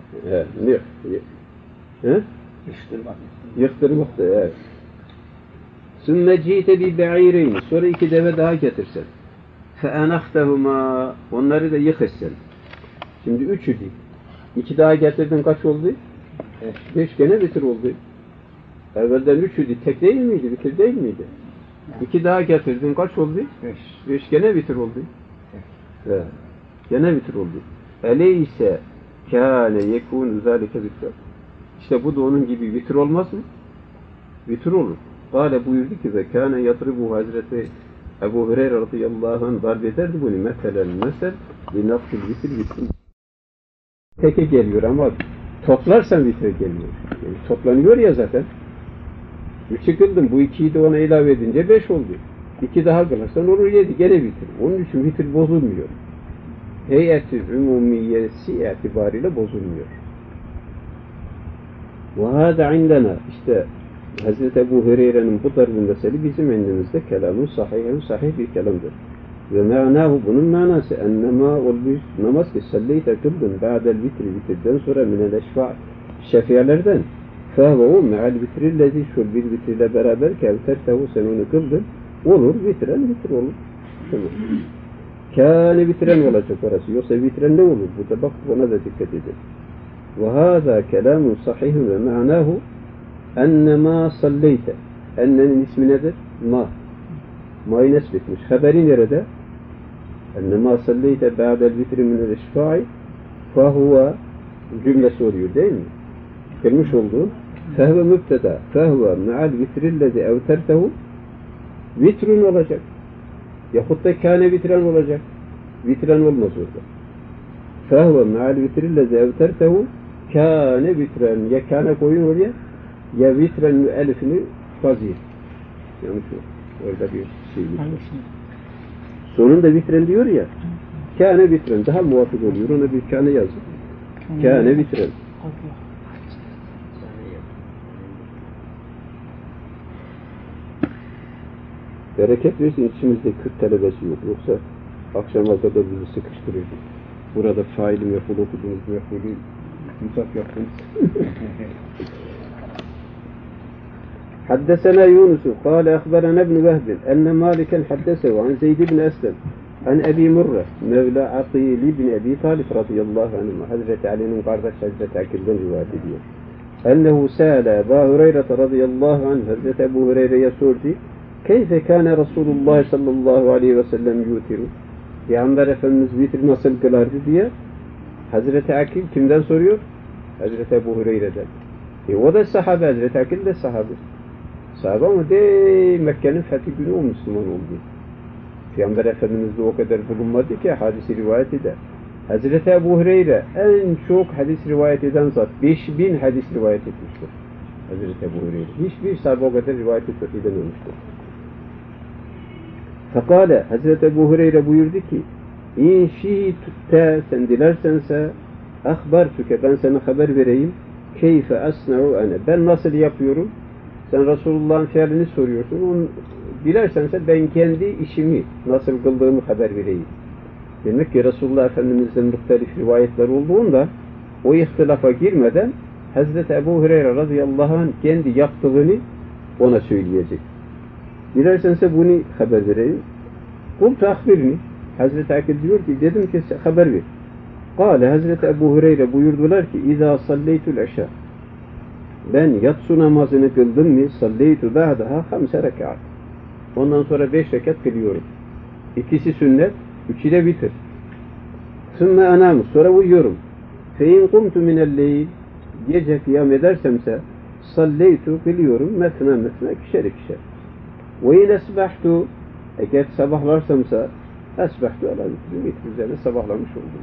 yıktırmak da evet. ثُمَّ جِيتَ بِبَعِيرَيْنِ sonra 2 deve daha getirsen فَاَنَخْتَهُمَا onları da yıkırsan şimdi 3'ü değil 2 daha getirdin kaç oldu? 5 gene bitir oldu. Evvelden 3'ü değil tek değil miydi? Bitir değil miydi? 2 daha getirdin kaç oldu? 5 gene bitir oldu. Evet. Gene bitir oldu. Eleyse kâne yekûnü zâlike bitir. İşte bu da onun gibi bitir olmaz mı? Bitir olur. Kâle buyurdu ki ve kâne yadribu Hazreti Ebu Hureyre radıyallahu anh darp ederdi bunu meselen li nafsil bitir. Teke geliyor ama toplarsan bitir geliyor. Yani toplanıyor ya zaten. 3'ü kıldın. Bu 2'yi de ona ilave edince 5 oldu. 2 daha kılarsan olur 7. Gene bitir. Onun için bitir bozulmuyor. Heyeti umumiyesi itibariyle bozulmuyor. وَهَذَا عِنْدَنَا işte Hazreti Ebu Hureyre'nin bu darbın meseli bizim elimizde kelamın sahih bir kelamdır. Ve me'nahu bunun manası ennema olmuş namaz ki salleyte kıldın ba'del vitirden sonra minel eşfa' şefiyelerden fehvehu me'al vitrillezi şul bil vitriyle beraber kevtertehu sen onu kıldın olur vitren vitir olur. Kâne vitren olacak orası yoksa vitren ne olur? Burada bak buna da dikkat edin. Ve hâzâ kelâmun sahihun ve me'nahu ennemâ salleyte ennenin ismi nedir? Ma'yı nesbetmiş. Haberi nerede? Ennemâ salleyte ba'del vitri minel eşfa'i fehuve cümlesi oluyor değil mi? Gelmiş olduğu fehve mübteda fehve me'al vitrillezi evtertehu vitrun olacak. Yahut da kâne vitren olacak. Vitren olmaz orada. Fehve me'al vitrillezi evtertehu kâne vitren ya kâne koyun oraya ya vitren müellifini fazil. Yanlış yok. Orada bir şey yok. Sonunda vitren diyor ya kâne vitren daha muvafık oluyor. Ona bir kâne yazın. Kâne vitren. Bereket versin içimizde 40 talebesi yok. Yoksa akşama kadar bizi sıkıştırırdı. Burada faili meful okudunuz, mefulü müsaf yaptınız. حدثنا يونس قال أخبرنا ابن وهب أن مالكا حدثه عن زيد بن أسلم عن أبي مرة مولى عقيل بن أبي طالب رضي الله عنه حضرة علي بن قارة حضرة عقيل بن رواية أنه سأل أبا هريرة رضي الله عنه حضرة أبو هريرة يسورتي كيف كان رسول الله صلى الله عليه وسلم يوتر Peygamber Efendimiz vitir nasıl kılardı diye Hazreti Akil kimden soruyor? Hazreti Ebu Hureyre'den. O da sahabe, Hazreti Akil de sahabe. Sahabe ama de Mekke'nin fethi günü o Müslüman oldu. Peygamber Efendimiz de o kadar bulunmadı ki hadisi rivayet eder. Hazreti Ebu Hureyre en çok hadis rivayet eden zat. 5000 hadis rivayet etmiştir. Hazreti Ebu Hureyre. Hiçbir sahabe o kadar rivayet edememiştir. Fekale Hazreti Ebu Hureyre buyurdu ki İn şi'te sen dilersense ahbartuke ben sana haber vereyim keyfe asna'u ene ben nasıl yapıyorum sen Resulullah'ın fiilini soruyorsun onu dilersense ben kendi işimi nasıl kıldığımı haber vereyim. Demek ki Resulullah Efendimiz'in muhtelif rivayetler olduğunda o ihtilafa girmeden Hazreti Ebu Hureyre radıyallahu anh kendi yaptığını ona söyleyecek. Dilersense bunu haber vereyim. Kultu akhbirni. Hazreti Akil diyor ki dedim ki haber ver. Kale Hazreti Ebu Hureyre buyurdular ki İzâ salleytul eşâ ben yatsı namazını kıldım mı salleytu ba'daha 5 rekat. Ondan sonra 5 rekat kılıyorum. İkisi sünnet, üçü de vitir. Sümme enam, sonra uyuyorum. Fe in kumtu minel-leyl, gece kıyam edersemse salleytu, kılıyorum mesna mesna, ikişer ikişer. Ve in esbahtu, eğer sabahlarsamsa esbahtu ala vitri, vitri üzerine sabahlamış oldum.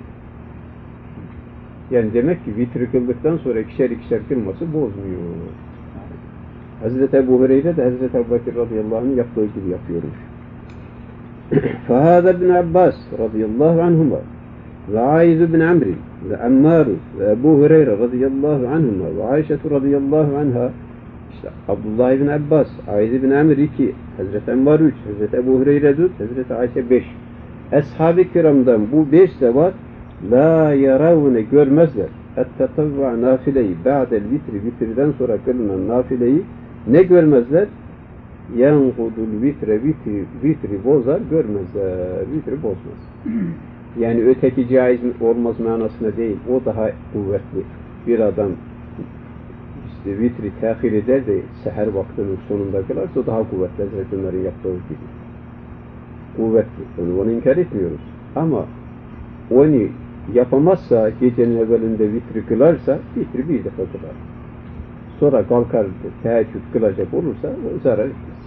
Yani demek ki vitri kıldıktan sonra ikişer ikişer kılması bozmuyor. Hazreti Ebu Hureyre de Hazreti Ebu Bekir radıyallahu anh'ın yaptığı gibi yapıyormuş. فَهَذَا ibn Abbas radıyallahu anhuma ve Aiz ibn Amr ve Ammar ve Ebu Hureyre radıyallahu anhuma ve Ayşe radıyallahu anha, işte Abdullah ibn Abbas, Aiz ibn Amr 2, Hazreti Ammar 3, Hazreti Ebu Hureyre 4, Hazreti Ayşe 5. Ashab-ı kiramdan bu 5 de var. La yaravne, görmezler. Et-tetavva nafileyi ba'del vitri, vitrden sonra kılınan nafileyi ne görmezler? Yankudul vitre, vitri bozar, görmezler. Vitri bozmaz. Yani öteki caiz olmaz manasına değil. O daha kuvvetli. Bir adam işte vitri tehir eder de seher vaktinin sonunda kılarsa o daha kuvvetli. Hazreti Ömer'in yaptığı gibi. Kuvvetli. Onu inkar etmiyoruz. Ama onu yapamazsa, gecenin evvelinde vitri kılarsa, vitri bir defa kılar. Sonra kalkar, teheccüd kılacak olursa, o zarar etmez.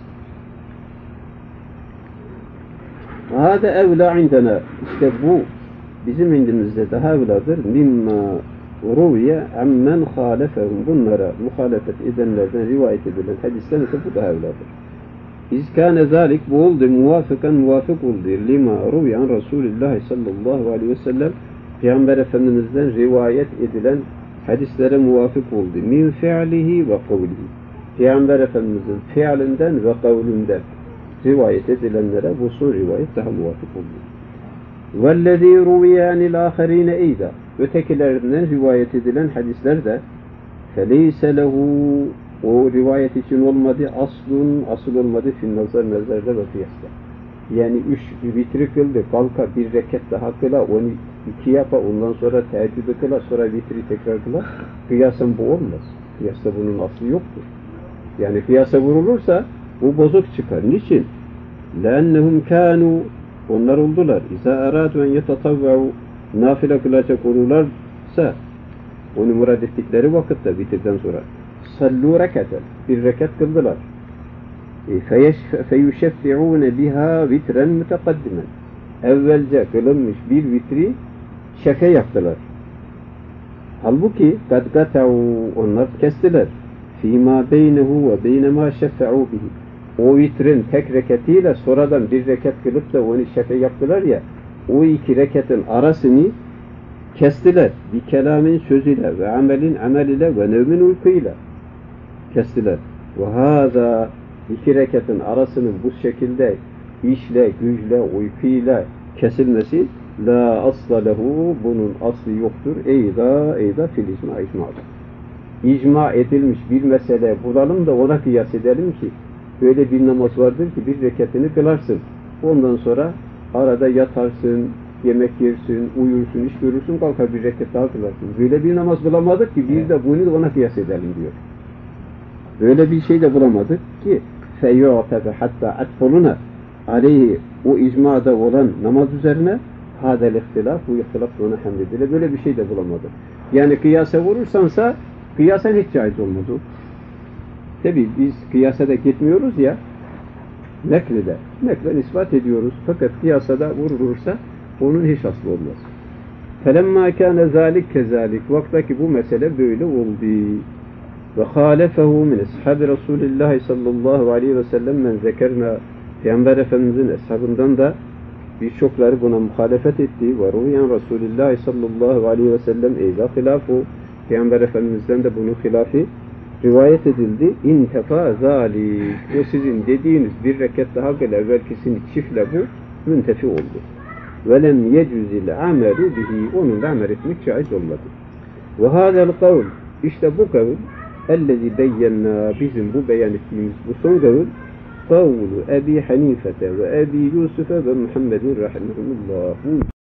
Hâde evlâ indena. İşte bu, bizim indimizde daha evladır. Mimma ruviye ammen hâlefehum. Bunlara muhalefet edenlerden rivayet edilen hadisten ise bu daha evladır. İzkâne zâlik, bu oldu, muvafık oldu. Lima ruviyan Resulullah sallallahu aleyhi ve sellem, Peygamber Efendimiz'den rivayet edilen hadislere muvafık oldu. Min fi'lihi ve kavlihi. Peygamber Efendimiz'in fiilinden ve kavlinden rivayet edilenlere bu rivayet daha muvafık oldu. وَالَّذ۪ي رُوِيَانِ الْآخَر۪ينَ اَيْدًا. Ötekilerinden rivayet edilen hadisler de فَلَيْسَ لَهُ, o rivayet için olmadı, asıl olmadı nazarda ve kıyasla. Yani 3 vitri kıldı, kalka bir rekat daha kıla, onu 2 yapa, ondan sonra teheccüdü kıla, sonra vitri tekrar kıla. Kıyasen bu olmaz. Kıyasla bunun aslı yoktur. Yani kıyasa vurulursa bu bozuk çıkar. Niçin? لَاَنَّهُمْ كَانُوا, onlar oldular. İza aradu en yetatavva'u, nafile kılacak olurlarsa, onu murad ettikleri vakitte bitirden sonra sallu rekaten, bir rekat kıldılar. Feyüşeffi'ûne biha vitren mütekaddimen. Evvelce kılınmış bir vitri şefe yaptılar. Halbuki kad gata'u, onlar kestiler. Fîmâ beynehu ve beynema şeffe'û bihi. O vitrin tek rekatiyle sonradan bir rekat kılıp da onu şefe yaptılar ya, o 2 rekatın arasını kestiler. Bir kelamin sözüyle ve amelin amel ile ve nevmin uykuyla kestiler. Ve hâzâ, 2 rekatın arasının bu şekilde işle, güçle, uykuyla kesilmesi la asla lehu, bunun aslı yoktur. Eyda fil icma'da. İcma edilmiş bir mesele bulalım da ona kıyas edelim ki böyle bir namaz vardır ki bir rekatını kılarsın. Ondan sonra arada yatarsın, yemek yersin, uyursun, iş görürsün, kalkar bir rekat daha kılarsın. Böyle bir namaz bulamadık ki bir de bunu ona kıyas edelim diyor. Böyle bir şey de bulamadık ki feyyu'tabe hatta atfoluna aleyhi, o icmada olan namaz üzerine hadel ihtilaf, bu ihtilaf ona hamdedilir. Böyle bir şey de bulamadık. Yani kıyasa vurursansa kıyasen hiç caiz olmadı. Tabi biz kıyasa da gitmiyoruz ya, neklen ispat ediyoruz. Fakat kıyasa da vurulursa onun hiç aslı olmaz. فَلَمَّا كَانَ ذَٰلِكَ كَذَٰلِكَ, vaktaki bu mesele böyle oldu. وَخَالَفَهُ مِنْ اَصْحَابِ رَسُولِ اللّٰهِ sallallahu aleyhi ve sellem men zekerna, Peygamber Efendimiz'in eshabından da birçokları buna muhalefet etti. وَرُوْيَنْ رَسُولِ اللّٰهِ sallallahu aleyhi ve sellem اَيْذَا خِلَافُ, Peygamber Efendimiz'den de bunun hilafı rivayet edildi. İntefa zalik, o sizin dediğiniz bir rekat daha gel evvelkisini çiftle bu müntefi oldu. Velem yecüzil amelu bihi, onunla amel etmek caiz olmadı. Ve hâzel kavl, işte bu kavl ellezî beyyenna, bizim bu beyan ettiğimiz bu son kavl kavlu Ebi Hanifete ve Ebi Yusuf'e ve Muhammedin rahimehumullah.